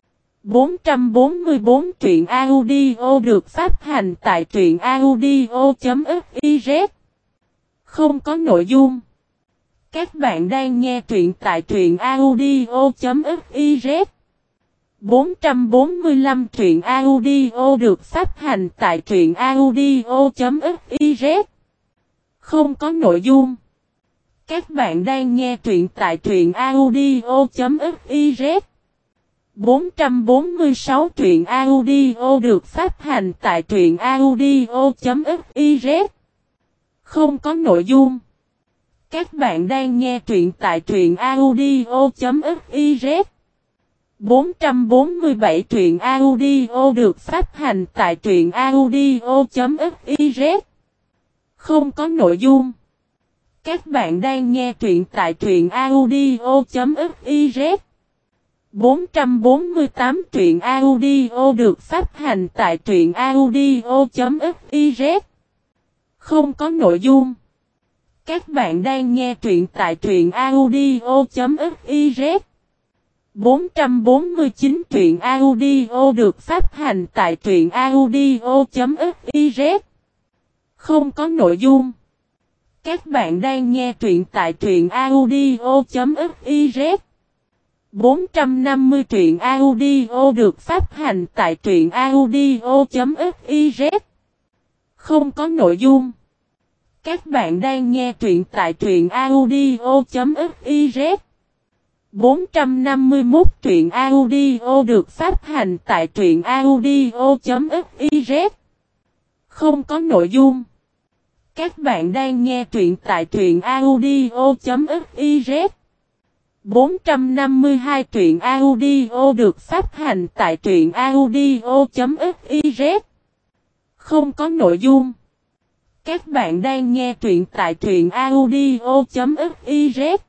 444 truyện audio được phát hành tại truyện audio.fiz. Không có nội dung. Các bạn đang nghe truyện tại truyện audio.fiz. 445 truyện audio được phát hành tại truyện audio.fiz. Không có nội dung. Các bạn đang nghe truyện tại truyện audio.fiz. 446 truyện audio được phát hành tại truyện audio.fiz. Không có nội dung. Các bạn đang nghe truyện tại truyện audio.fiz. 447 truyện audio được phát hành tại truyện audio.fiz. Không có nội dung. Các bạn đang nghe truyện tại truyện audio.fiz. 448 truyện audio được phát hành tại truyện audio.fiz. Không có nội dung. Các bạn đang nghe truyện tại truyện audio.fiz. 449 truyện audio được phát hành tại truyện audio.fiz. Không có nội dung. Các bạn đang nghe truyện tại truyện audio.fiz. 450 truyện audio được phát hành tại truyện audio.fiz. Không có nội dung. Các bạn đang nghe truyện tại truyện audio.fiz. 451 truyện audio được phát hành tại truyện audio.fiz. Không có nội dung. Các bạn đang nghe truyện tại truyện audio.fiz. 452 truyện audio được phát hành tại truyện audio.fiz. Không có nội dung. Các bạn đang nghe truyện tại truyện audio.fiz.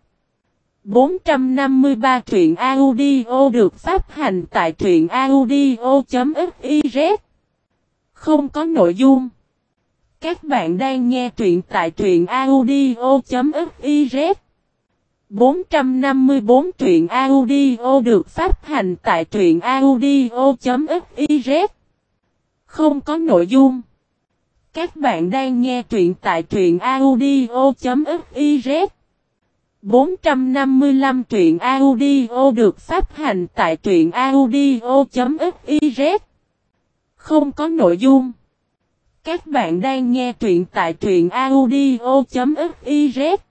453 truyện audio được phát hành tại truyện audio.fiz. Không có nội dung. Các bạn đang nghe truyện tại truyện audio.fiz. 454 truyện audio được phát hành tại truyện audio.fiz. Không có nội dung. Các bạn đang nghe truyện tại truyện audio.fiz. 455 truyện audio được phát hành tại truyện audio.fiz. Không có nội dung. Các bạn đang nghe truyện tại truyện audio.fiz.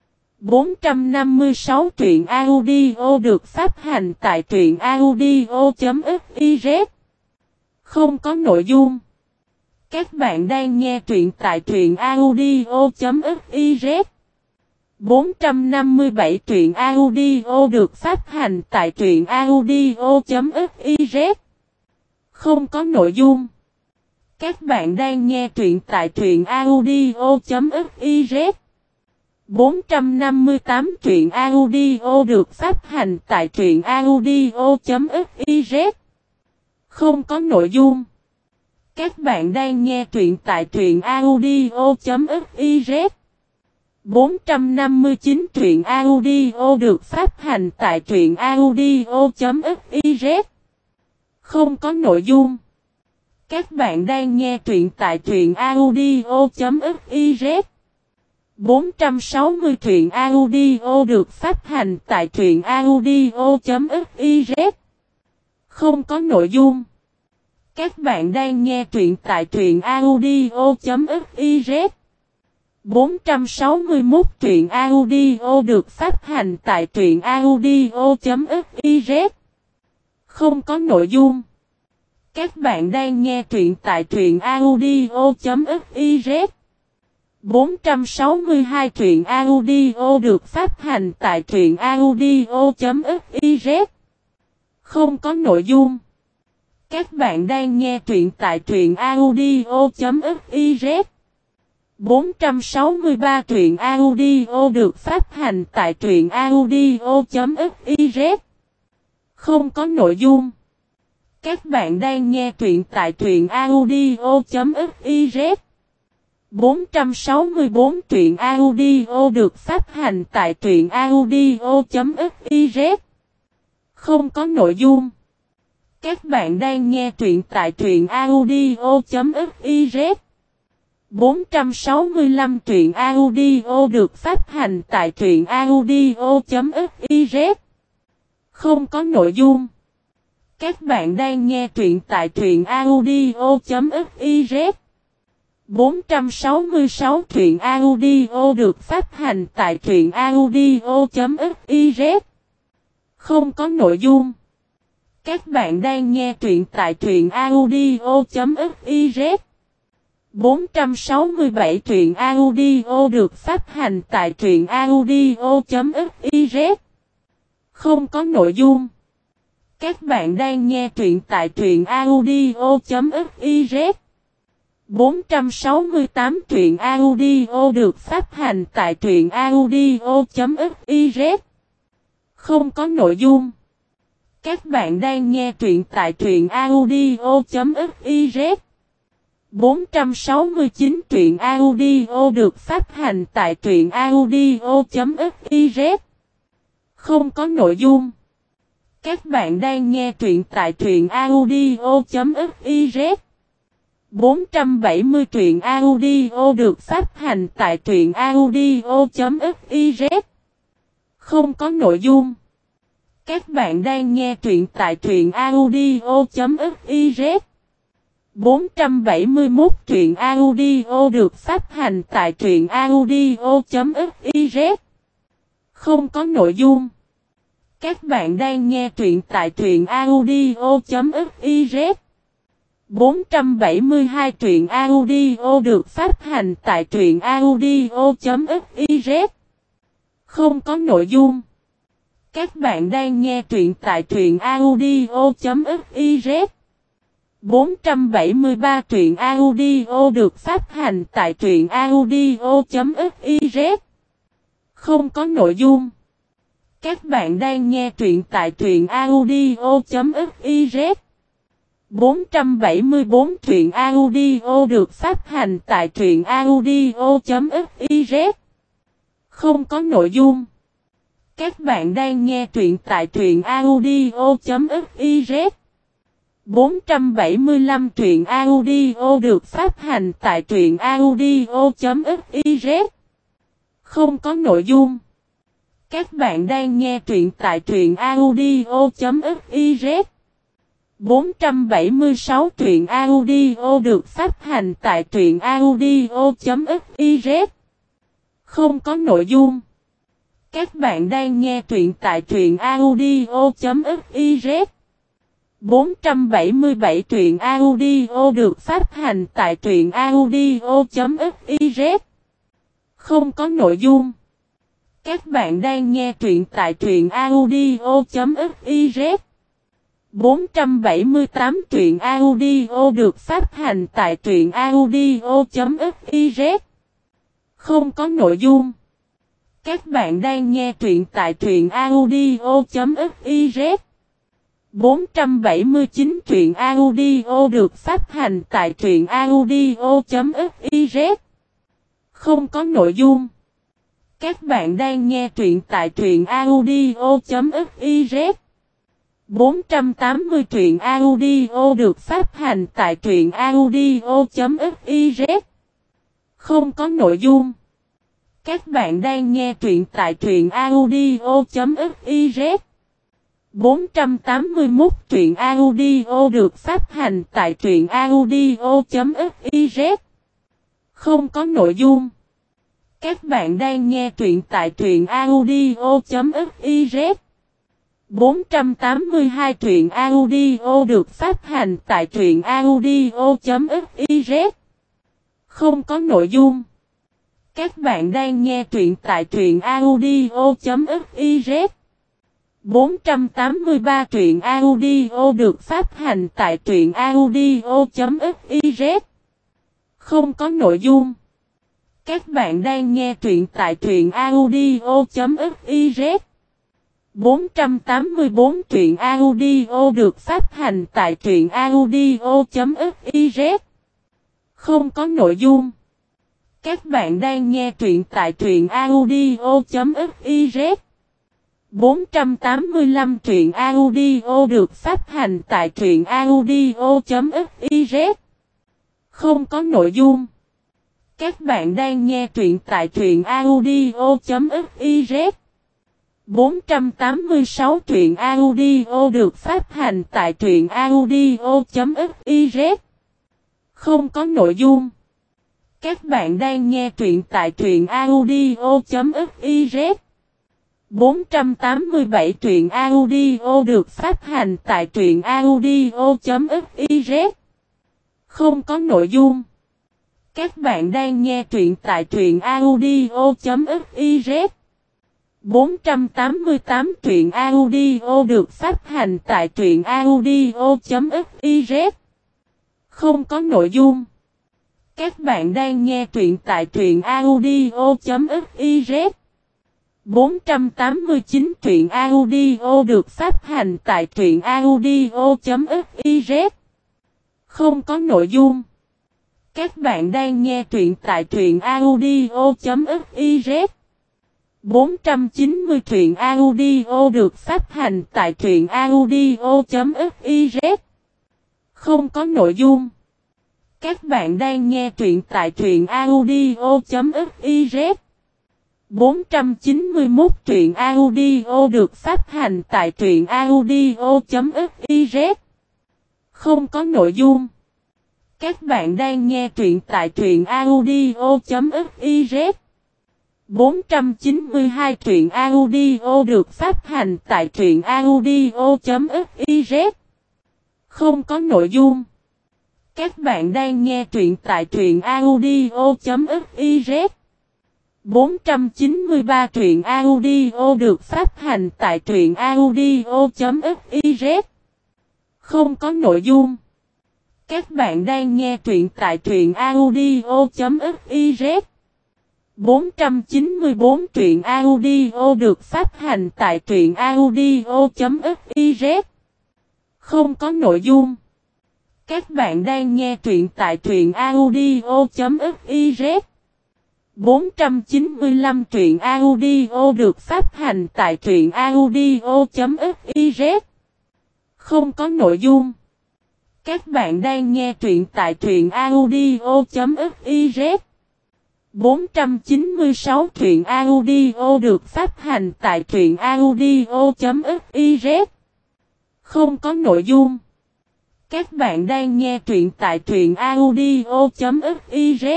456 truyện audio được phát hành tại truyện audio.fiz. Không có nội dung. Các bạn đang nghe truyện tại truyện audio.fiz. 457 truyện audio được phát hành tại truyện audio.fiz. Không có nội dung. Các bạn đang nghe truyện tại truyện audio.fiz. 458 truyện audio được phát hành tại truyện audio.fiz. Không có nội dung. Các bạn đang nghe truyện tại truyện audio.fiz. 459 truyện audio được phát hành tại truyện audio.fiz. Không có nội dung. Các bạn đang nghe truyện tại truyện audio.fiz. 460 truyện audio được phát hành tại truyện audio.fiz. Không có nội dung. Các bạn đang nghe truyện tại truyện audio.fiz. 461 truyện audio được phát hành tại truyện audio.fiz. Không có nội dung. Các bạn đang nghe truyện tại truyện audio.fiz. 462 truyện audio được phát hành tại truyện audio.fiz. Không có nội dung. Các bạn đang nghe truyện tại truyện audio.fiz. 463 truyện audio được phát hành tại truyện audio.fiz. Không có nội dung. Các bạn đang nghe truyện tại truyện audio.fiz. 464 truyện audio được phát hành tại truyện audio.fiz. Không có nội dung. Các bạn đang nghe truyện tại truyện audio.fiz. 465 truyện audio được phát hành tại truyện audio.fiz. Không có nội dung. Các bạn đang nghe truyện tại truyện audio.fiz. 466 truyện audio được phát hành tại truyện audio.fiz. Không có nội dung. Các bạn đang nghe truyện tại truyện audio.fiz. 467 truyện audio được phát hành tại truyện audio.fiz. Không có nội dung. Các bạn đang nghe truyện tại truyện audio.fiz. 468 truyện audio được phát hành tại truyện audio.fiz. Không có nội dung. Các bạn đang nghe truyện tại truyện audio.fiz. 469 truyện audio được phát hành tại truyện audio.fiz. Không có nội dung. Các bạn đang nghe truyện tại truyện audio.fiz. 470 truyện audio được phát hành tại truyện audio.fiz. Không có nội dung. Các bạn đang nghe truyện tại truyện audio.fiz. 471 truyện audio được phát hành tại truyện audio.fiz. Không có nội dung. Các bạn đang nghe truyện tại truyện audio.fiz. 472 truyện audio được phát hành tại truyện audio.fiz. Không có nội dung. Các bạn đang nghe truyện tại truyện audio.fiz. 473 truyện audio được phát hành tại truyện audio.fiz. Không có nội dung. Các bạn đang nghe truyện tại truyện audio.fiz. 474 truyện audio được phát hành tại truyện audio.fiz. Không có nội dung. Các bạn đang nghe truyện tại truyện audio.fiz. 475 truyện audio được phát hành tại truyện audio.fiz. Không có nội dung. Các bạn đang nghe truyện tại truyện audio.fiz. 476 truyện audio được phát hành tại truyện audio.fiz. Không có nội dung. Các bạn đang nghe truyện tại truyện audio.fiz. 477 truyện audio được phát hành tại truyện audio.fiz. Không có nội dung. Các bạn đang nghe truyện tại truyện audio.fiz 478 truyện audio được phát hành tại truyện audio.fiz. Không có nội dung. Các bạn đang nghe truyện tại truyện audio.fiz 479 truyện audio được phát hành tại truyện audio.fiz. Không có nội dung. Các bạn đang nghe truyện tại truyện audio.fiz 480 truyện audio được phát hành tại truyện audio.fiz. Không có nội dung. Các bạn đang nghe truyện tại truyện audio.fiz 481 truyện audio được phát hành tại truyện audio.fiz. Không có nội dung. Các bạn đang nghe truyện tại truyện audio.fiz 482 truyện audio được phát hành tại truyện audio.fiz. Không có nội dung. Các bạn đang nghe truyện tại truyện audio.fiz 483 truyện audio được phát hành tại truyện audio.fiz. Không có nội dung. Các bạn đang nghe truyện tại truyện audio.fiz 484 truyện audio được phát hành tại truyện audio.fiz. Không có nội dung. Các bạn đang nghe truyện tại truyện audio.fiz 485 truyện audio được phát hành tại truyện audio.fiz. Không có nội dung. Các bạn đang nghe truyện tại truyện audio.fiz 486 truyện audio được phát hành tại truyện audio.fiz. Không có nội dung. Các bạn đang nghe truyện tại truyện audio.fiz 487 truyện audio được phát hành tại truyện audio.fiz. Không có nội dung. Các bạn đang nghe truyện tại truyện audio.fiz 488 truyện audio được phát hành tại truyện audio.fiz. Không có nội dung. Các bạn đang nghe truyện tại truyện audio.fiz 489 truyện audio được phát hành tại truyện audio.fiz. Không có nội dung. Các bạn đang nghe truyện tại truyện audio.fiz 490 truyện audio được phát hành tại truyện audio.fiz. Không có nội dung. Các bạn đang nghe truyện tại truyện audio.fiz 491 truyện audio được phát hành tại truyện audio.fiz. Không có nội dung. Các bạn đang nghe truyện tại truyện audio.fiz 492 truyện audio được phát hành tại truyện audio.fiz. Không có nội dung. Các bạn đang nghe truyện tại truyện audio.fiz 493 truyện audio được phát hành tại truyện audio.fiz. Không có nội dung. Các bạn đang nghe truyện tại truyện audio.fiz 494 truyện audio được phát hành tại truyện audio.fiz. Không có nội dung. Các bạn đang nghe truyện tại truyện audio.fiz 495 truyện audio được phát hành tại truyện audio.fiz. Không có nội dung. Các bạn đang nghe truyện tại truyện audio.fiz 496 truyện audio được phát hành tại truyện audio.fiz. Không có nội dung. Các bạn đang nghe truyện tại truyện audio.fiz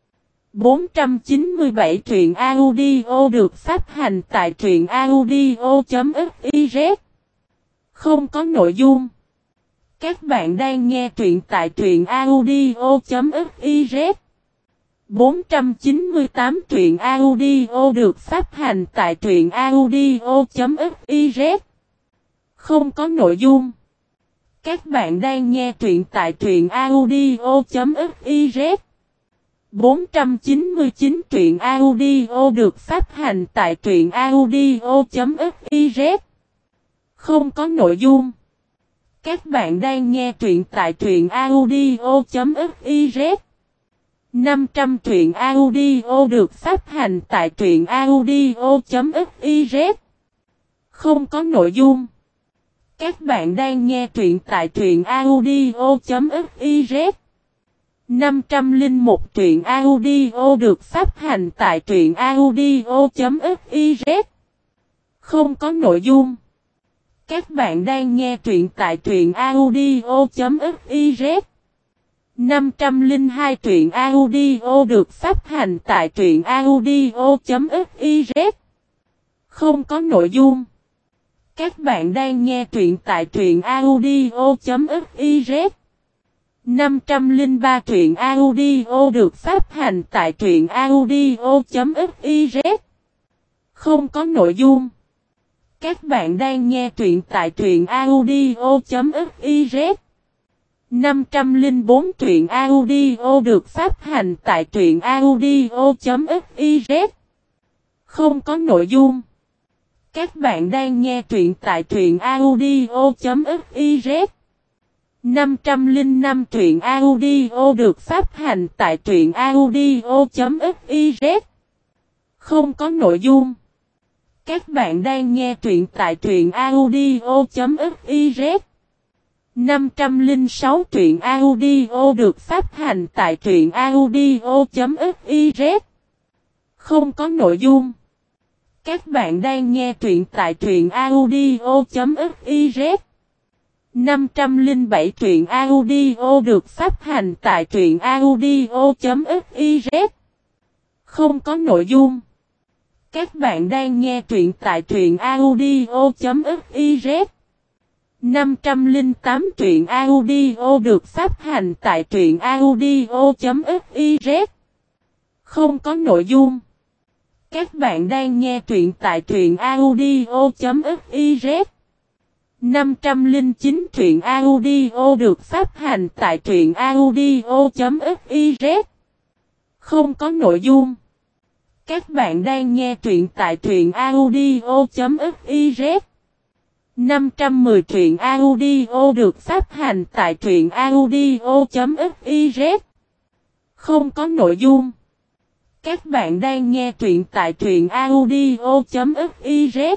497 truyện audio được phát hành tại truyện audio.fiz. Không có nội dung. Các bạn đang nghe truyện tại truyện audio.fiz 498 truyện audio được phát hành tại truyện audio.fiz. Không có nội dung. Các bạn đang nghe truyện tại truyện audio.fiz. 499 truyện audio được phát hành tại truyện audio.fiz. Không có nội dung. Các bạn đang nghe truyện tại truyện audio.fiz. 500 truyện audio được phát hành tại truyện audio.fiz. Không có nội dung. Các bạn đang nghe truyện tại truyện audio.fiz. 501 truyện audio được phát hành tại truyện audio.fiz. Không có nội dung. Các bạn đang nghe truyện tại truyện audio.fiz. 502 truyện audio được phát hành tại truyện audio.fiz. Không có nội dung. Các bạn đang nghe truyện tại truyện audio.fiz. 503 truyện audio được phát hành tại truyện audio.fiz. Không có nội dung. Các bạn đang nghe truyện tại truyện audio.fiz. 504 truyện audio được phát hành tại truyện audio.fiz. Không có nội dung. Các bạn đang nghe truyện tại truyện audio.fiz. 505 truyện audio được phát hành tại truyện audio.fiz. Không có nội dung. Các bạn đang nghe truyện tại truyện audio.fiz. 506 truyện audio được phát hành tại truyện audio.fiz. Không có nội dung. Các bạn đang nghe truyện tại truyện audio.fiz. 507 truyện audio được phát hành tại truyện audio.fiz. Không có nội dung. Các bạn đang nghe truyện tại truyện audio.fiz. 508 truyện audio được phát hành tại truyện audio.fiz. Không có nội dung. Các bạn đang nghe truyện tại truyện audio.fiz. 509 truyện audio được phát hành tại truyện audio.fiz. Không có nội dung. Các bạn đang nghe truyện tại truyện audio.fiz. 510 truyện audio được phát hành tại truyện audio.fiz. Không có nội dung. Các bạn đang nghe truyện tại truyện audio.fiz.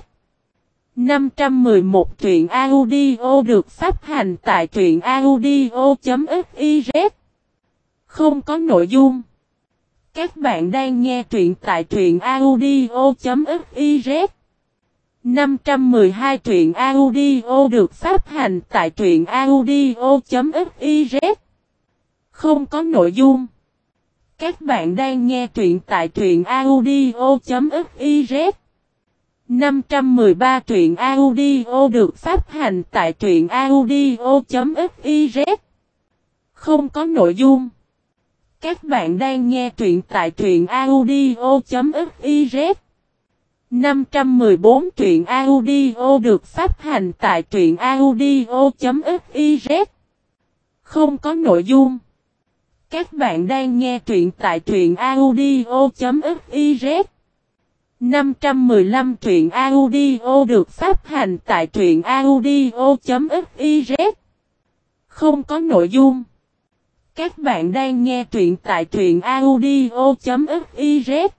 511 truyện audio được phát hành tại truyện audio.fiz. Không có nội dung. Các bạn đang nghe truyện tại truyện audio.fiz. 512 truyện audio được phát hành tại truyện audio.fiz. Không có nội dung. Các bạn đang nghe truyện tại truyện audio.fiz. 513 truyện audio được phát hành tại truyện audio.fiz. Không có nội dung. Các bạn đang nghe truyện tại truyện audio.fiz. 514 truyện audio được phát hành tại truyện audio.fiz. Không có nội dung. Các bạn đang nghe truyện tại truyện audio.fiz. 515 truyện audio được phát hành tại truyện audio.fiz. Không có nội dung. Các bạn đang nghe truyện tại truyện audio.fiz.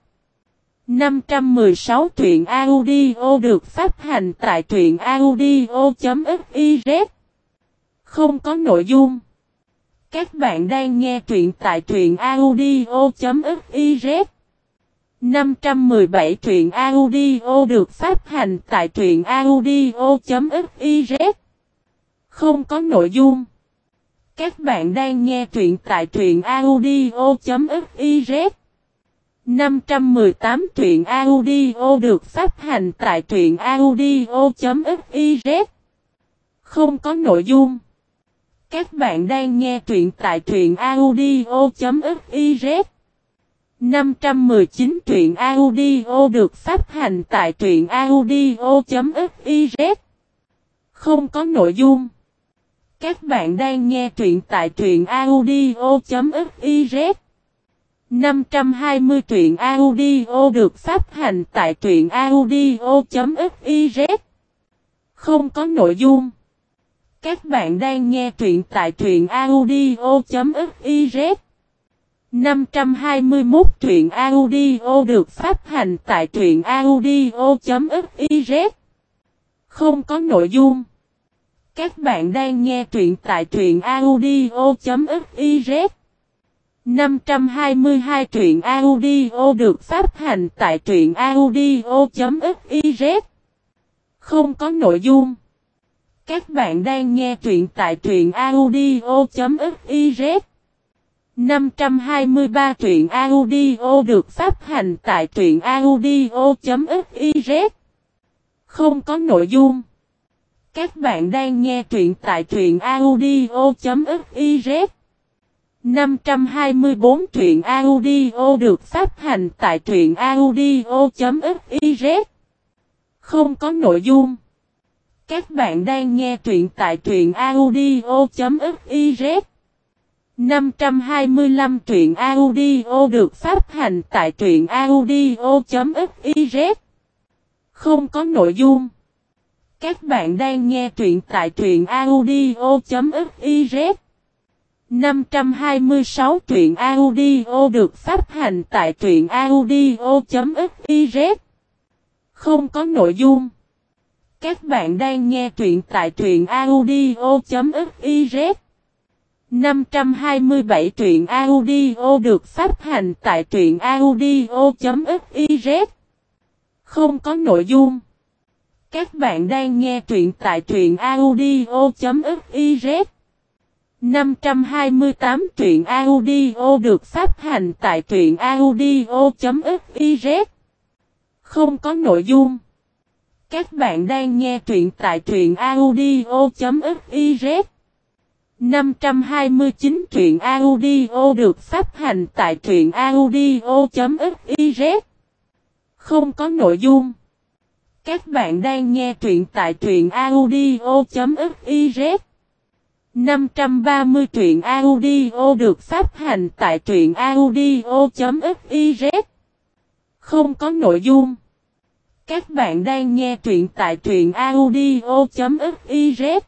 516 truyện audio được phát hành tại truyện audio.fiz. Không có nội dung. Các bạn đang nghe truyện tại truyện audio.fiz. 517 truyện audio được phát hành tại truyện audio.fiz. Không có nội dung. Các bạn đang nghe truyện tại truyện audio.fiz. 518 truyện audio được phát hành tại truyện audio.fiz. Không có nội dung. Các bạn đang nghe truyện tại truyện audio.fiz. 519 truyện audio được phát hành tại truyện audio.fiz. Không có nội dung. Các bạn đang nghe truyện tại truyện audio.fiz. 520 truyện audio được phát hành tại truyện audio.fiz. Không có nội dung. Các bạn đang nghe truyện tại truyện audio.fiz. 521 truyện audio được phát hành tại truyện audio.fiz. Không có nội dung. Các bạn đang nghe truyện tại truyện audio.fiz. 522 truyện audio được phát hành tại truyện audio.fiz. Không có nội dung. Các bạn đang nghe truyện tại truyện audio.fiz. 523 truyện audio được phát hành tại truyện audio.fiz. Không có nội dung. Các bạn đang nghe truyện tại truyện audio.fiz. 524 truyện audio được phát hành tại truyện audio.fiz. Không có nội dung. Các bạn đang nghe truyện tại truyện audio.fiz. 525 truyện audio được phát hành tại truyện audio.fiz. Không có nội dung. Các bạn đang nghe truyện tại truyện audio.fiz. 526 truyện audio được phát hành tại truyện audio.fiz. Không có nội dung. Các bạn đang nghe truyện tại truyện audio.fiz. 527 truyện audio được phát hành tại truyện audio.fiz. Không có nội dung. Các bạn đang nghe truyện tại truyện audio.fiz. 528 truyện audio được phát hành tại truyện audio.fiz. Không có nội dung. Các bạn đang nghe truyện tại truyện audio.fiz. 529 truyện audio được phát hành tại truyện audio.fiz. Không có nội dung. Các bạn đang nghe truyện tại truyện audio.fiz. 530 truyện audio được phát hành tại truyện audio.fiz. Không có nội dung. Các bạn đang nghe truyện tại truyện audio.fiz.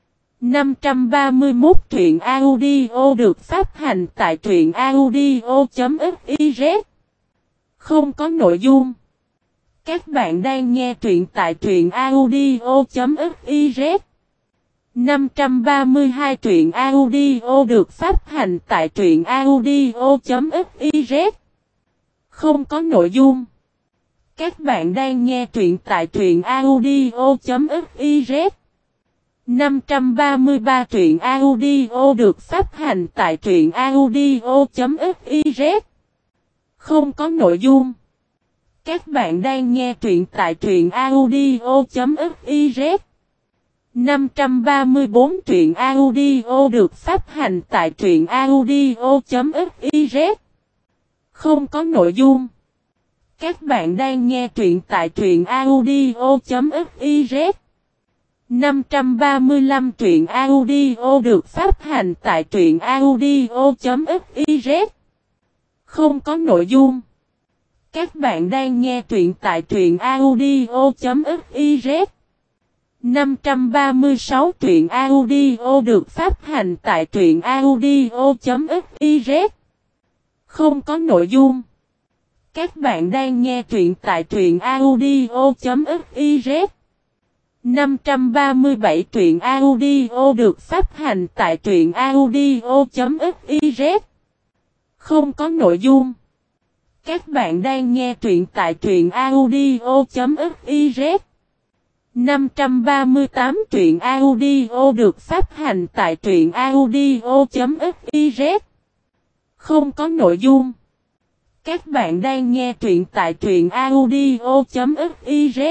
531 truyện audio được phát hành tại truyện audio.fiz. Không có nội dung. Các bạn đang nghe truyện tại truyện audio.fiz. 532 truyện audio được phát hành tại truyện audio.fiz. Không có nội dung. Các bạn đang nghe truyện tại truyện audio.fiz. 533 truyện audio được phát hành tại truyện audio.fiz. Không có nội dung. Các bạn đang nghe truyện tại truyện audio.fiz. 534 truyện audio được phát hành tại truyện audio.fiz. Không có nội dung. Các bạn đang nghe truyện tại truyện audio.fiz. 535 truyện audio được phát hành tại truyện audio.fiz. Không có nội dung. Các bạn đang nghe truyện tại truyện audio.fiz. 536 truyện audio được phát hành tại truyện audio.fiz. Không có nội dung. Các bạn đang nghe truyện tại truyện audio.fiz. 537 truyện audio được phát hành tại truyện audio.fiz. Không có nội dung. Các bạn đang nghe truyện tại truyện audio.fiz. 538 truyện audio được phát hành tại truyện audio.fiz. Không có nội dung. Các bạn đang nghe truyện tại truyện audio.fiz.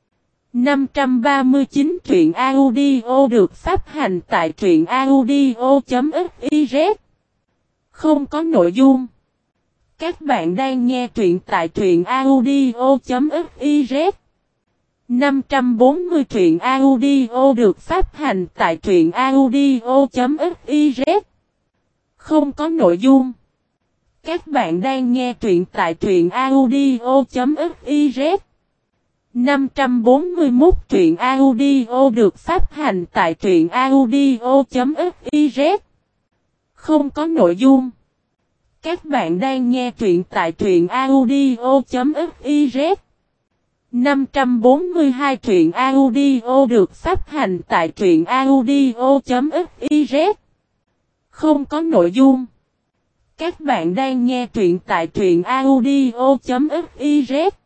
539 truyện audio được phát hành tại truyện audio.fiz. Không có nội dung. Các bạn đang nghe truyện tại truyện audio.fiz. 540 truyện audio được phát hành tại truyện audio.fiz. Không có nội dung. Các bạn đang nghe truyện tại truyện audio.fiz. 541 truyện audio được phát hành tại truyện audio.fiz. Không có nội dung. Các bạn đang nghe truyện tại truyện audio.fiz. 542 truyện audio được phát hành tại truyện audio.fiz. Không có nội dung. Các bạn đang nghe truyện tại truyện audio.fiz.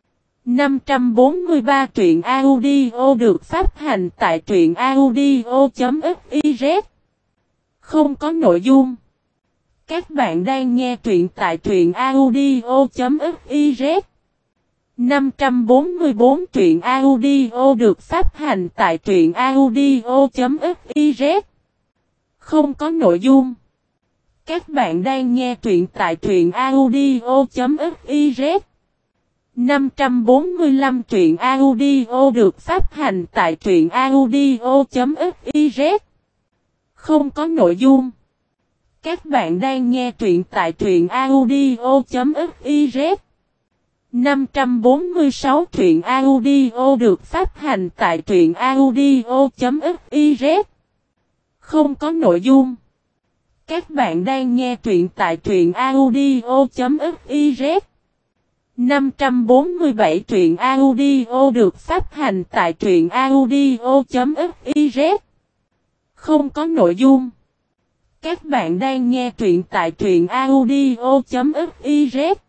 543 truyện audio được phát hành tại truyện audio.fiz. Không có nội dung. Các bạn đang nghe truyện tại truyện audio.fiz. 544 truyện audio được phát hành tại truyện audio.fiz. Không có nội dung. Các bạn đang nghe truyện tại truyện audio.fiz. 545 truyện audio được phát hành tại truyện audio.fiz. Không có nội dung. Các bạn đang nghe truyện tại truyện audio.fiz. 546 truyện audio được phát hành tại truyện audio.fiz. Không có nội dung. Các bạn đang nghe truyện tại truyện audio.fiz. 547 truyện audio được phát hành tại truyện audio.fiz. Không có nội dung. Các bạn đang nghe truyện tại truyện audio.fiz.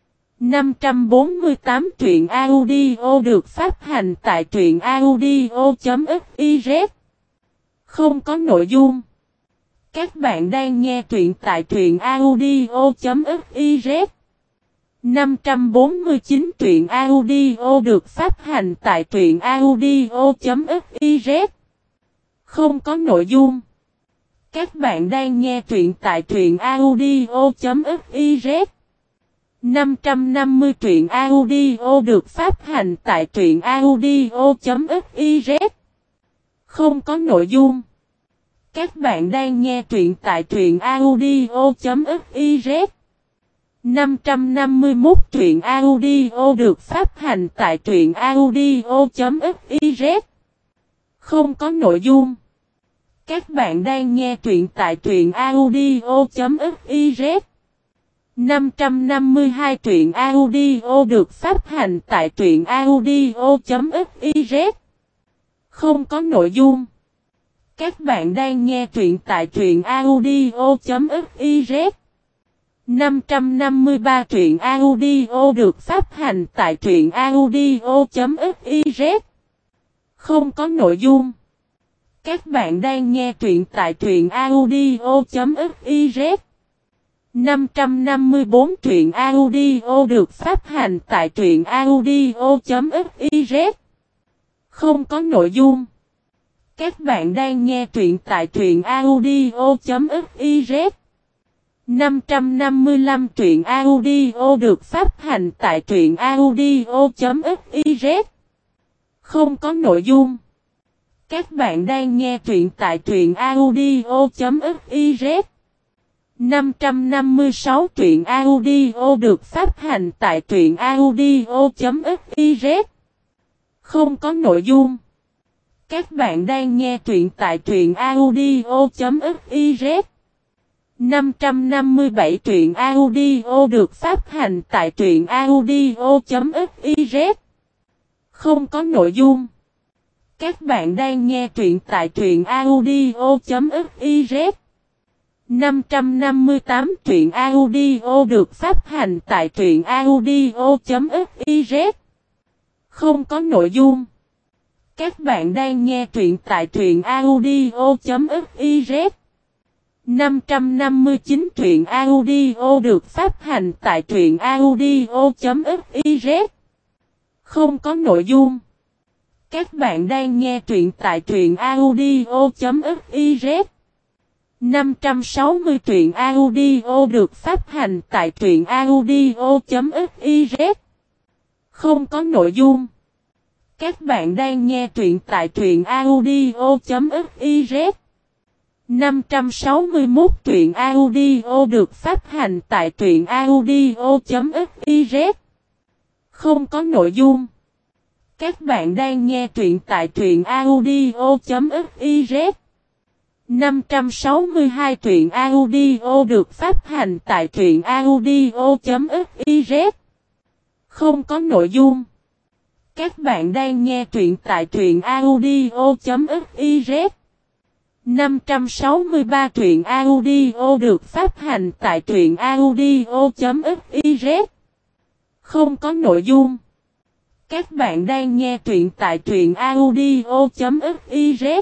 548 truyện audio được phát hành tại truyện audio.fiz. Không có nội dung. Các bạn đang nghe truyện tại truyện audio.fiz. 549 truyện audio được phát hành tại truyện audio.fiz. Không có nội dung. Các bạn đang nghe truyện tại truyện audio.fiz. 550 truyện audio được phát hành tại truyện audio.fiz. Không có nội dung. Các bạn đang nghe truyện tại truyện audio.fiz. 551 truyện audio được phát hành tại truyện audio.fiz. Không có nội dung. Các bạn đang nghe truyện tại truyện audio.fiz. 552 truyện audio được phát hành tại truyện audio.fiz. Không có nội dung. Các bạn đang nghe truyện tại truyện audio.fiz. 553 truyện audio được phát hành tại truyện audio.fiz. Không có nội dung. Các bạn đang nghe truyện tại truyện audio.fiz. 554 truyện audio được phát hành tại truyện audio.fiz. Không có nội dung. Các bạn đang nghe truyện tại truyện audio.fiz. 555 truyện audio được phát hành tại truyện audio.fiz. Không có nội dung. Các bạn đang nghe truyện tại truyện audio.fiz. 556 truyện audio được phát hành tại truyện audio.fiz. Không có nội dung. Các bạn đang nghe truyện tại truyện audio.fiz. 557 truyện audio được phát hành tại truyện audio.fiz. Không có nội dung. Các bạn đang nghe truyện tại truyện audio.fiz. 558 truyện audio được phát hành tại truyện audio.fiz. Không có nội dung. Các bạn đang nghe truyện tại truyện audio.fiz. 559 truyện audio được phát hành tại truyện audio.fiz. Không có nội dung. Các bạn đang nghe truyện tại truyện audio.fiz. 560 truyện audio được phát hành tại truyện audio.fiz. Không có nội dung. Các bạn đang nghe truyện tại truyện audio.fiz. 561 truyện audio được phát hành tại truyện audio.fiz. Không có nội dung. Các bạn đang nghe truyện tại truyện audio.fiz. 562 truyện audio được phát hành tại truyện audio.fiz. Không có nội dung. Các bạn đang nghe truyện tại truyện audio.fiz. 563 truyện audio được phát hành tại truyện audio.fiz. Không có nội dung. Các bạn đang nghe truyện tại truyện audio.fiz.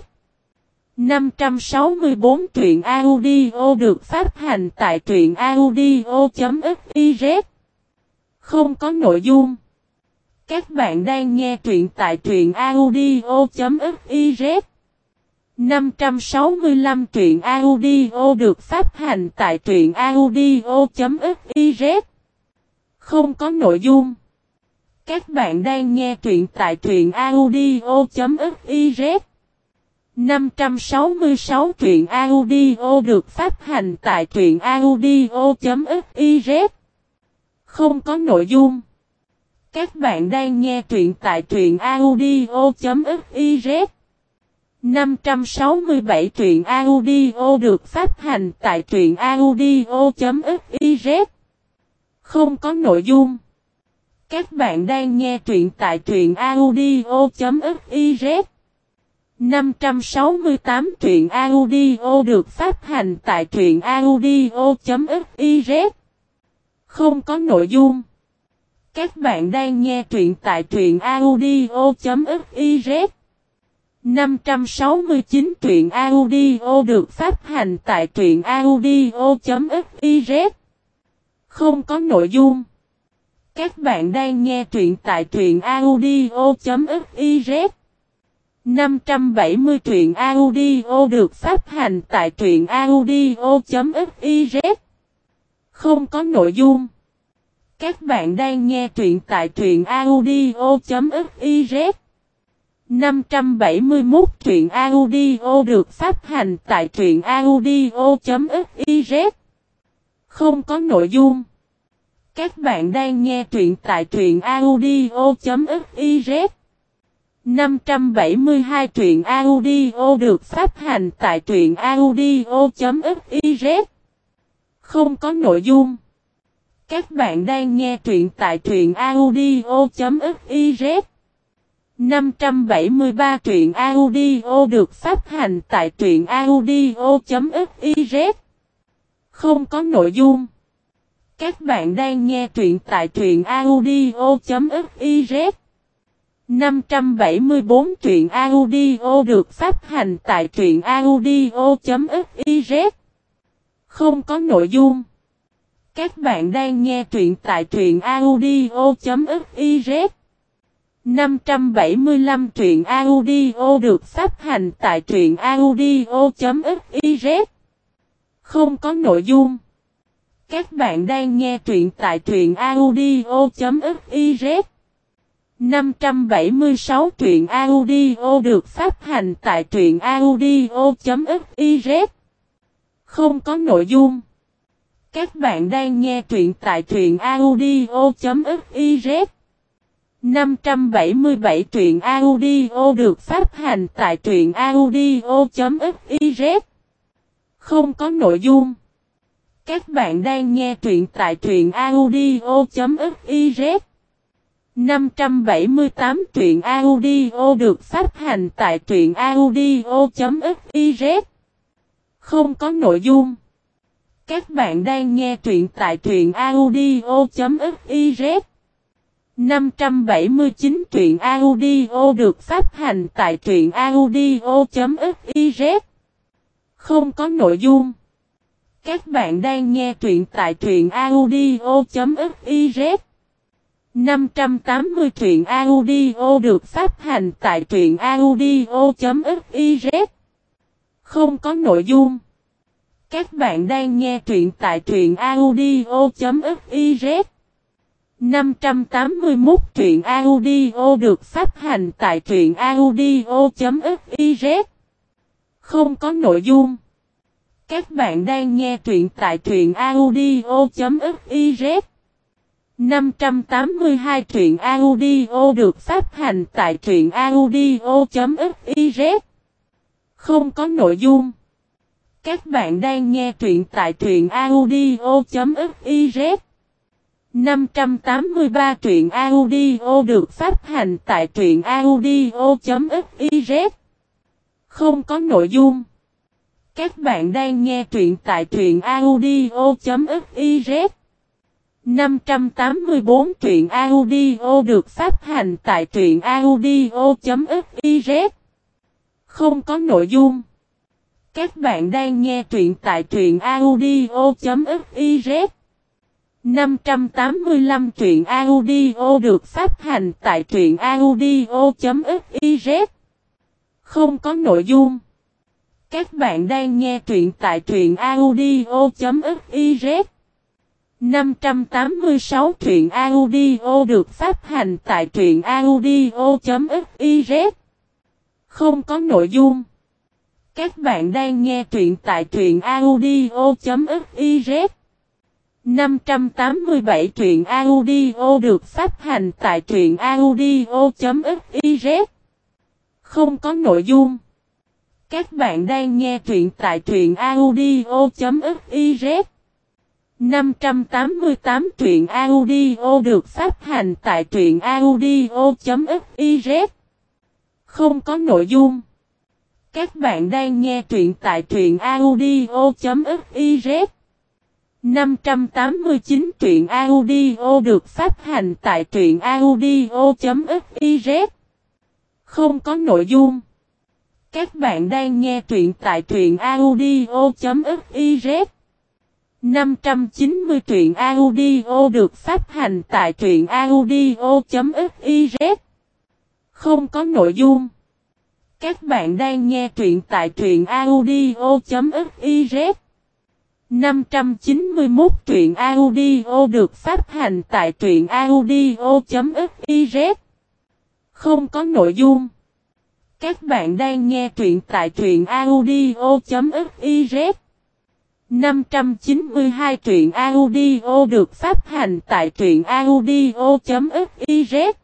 564 truyện audio được phát hành tại truyện audio.fiz. Không có nội dung. Các bạn đang nghe truyện tại truyện audio.fiz. 565 truyện audio được phát hành tại truyện audio.fiz. Không có nội dung. Các bạn đang nghe truyện tại truyện audio.fiz. 566 truyện audio được phát hành tại truyện audio.fiz. Không có nội dung. Các bạn đang nghe truyện tại truyện audio.fiz. 567 truyện audio được phát hành tại truyện audio.fiz. Không có nội dung. Các bạn đang nghe truyện tại truyện audio.fiz. 568 truyện audio được phát hành tại truyện audio.fiz. Không có nội dung. Các bạn đang nghe truyện tại truyện audio.fiz. 569 truyện audio được phát hành tại truyện audio.fiz. Không có nội dung. Các bạn đang nghe truyện tại truyện audio.fiz. 570 truyện audio được phát hành tại truyện audio.fiz. Không có nội dung. Các bạn đang nghe truyện tại truyện audio.fiz. 571 truyện audio được phát hành tại truyện audio.fiz. Không có nội dung. Các bạn đang nghe truyện tại truyện audio.fiz. 572 truyện audio được phát hành tại truyện audio.fiz. Không có nội dung. Các bạn đang nghe truyện tại truyện audio.fiz. 573 truyện audio được phát hành tại truyện audio.fiz. Không có nội dung. Các bạn đang nghe truyện tại truyện audio.fiz. 574 truyện audio được phát hành tại truyện audio.fiz. Không có nội dung. Các bạn đang nghe truyện tại truyện audio.fiz. 575 truyện audio được phát hành tại truyện audio.fiz. Không có nội dung. Các bạn đang nghe truyện tại truyện audio.fiz. 576 truyện audio được phát hành tại truyện audio.fiz. Không có nội dung. Các bạn đang nghe truyện tại truyện audio.fiz. 577 truyện audio được phát hành tại truyện audio.fiz. Không có nội dung. Các bạn đang nghe truyện tại truyện audio.fiz. 578 truyện audio được phát hành tại truyện audio.fiz. Không có nội dung. Các bạn đang nghe truyện tại truyện audio.fiz. 579 truyện audio được phát hành tại truyện audio.fiz. Không có nội dung. Các bạn đang nghe truyện tại truyện audio.fiz. 580 truyện audio được phát hành tại truyện audio.fiz. Không có nội dung. Các bạn đang nghe truyện tại truyện audio.fiz 581 truyện audio được phát hành tại truyện audio.fiz. Không có nội dung. Các bạn đang nghe truyện tại truyện audio.fiz 582 truyện audio được phát hành tại truyện audio.fiz. Không có nội dung. Các bạn đang nghe truyện tại truyện audio.fiz 583 truyện audio được phát hành tại truyện audio.fiz. Không có nội dung. Các bạn đang nghe truyện tại truyện audio.fiz 584 truyện audio được phát hành tại truyện audio.fiz. Không có nội dung. Các bạn đang nghe truyện tại truyện audio.fiz 585 truyện audio được phát hành tại truyện audio.fiz. Không có nội dung. Các bạn đang nghe truyện tại truyện audio.fiz 586 truyện audio được phát hành tại truyện audio.fiz. Không có nội dung. Các bạn đang nghe truyện tại truyện audio.fiz 587 truyện audio được phát hành tại truyện audio.fiz. Không có nội dung. Các bạn đang nghe truyện tại truyện audio.fiz 588 truyện audio được phát hành tại truyện audio.fiz. Không có nội dung. Các bạn đang nghe truyện tại truyện audio.fiz 589 truyện audio được phát hành tại truyện audio.fiz. Không có nội dung. Các bạn đang nghe truyện tại truyện audio.fiz 590 truyện audio được phát hành tại truyện audio.fiz. Không có nội dung. Các bạn đang nghe truyện tại truyện audio.fiz 591 truyện audio được phát hành tại truyện audio.fiz. Không có nội dung. Các bạn đang nghe truyện tại truyện audio.fiz 592 truyện audio được phát hành tại truyện audio.fiz.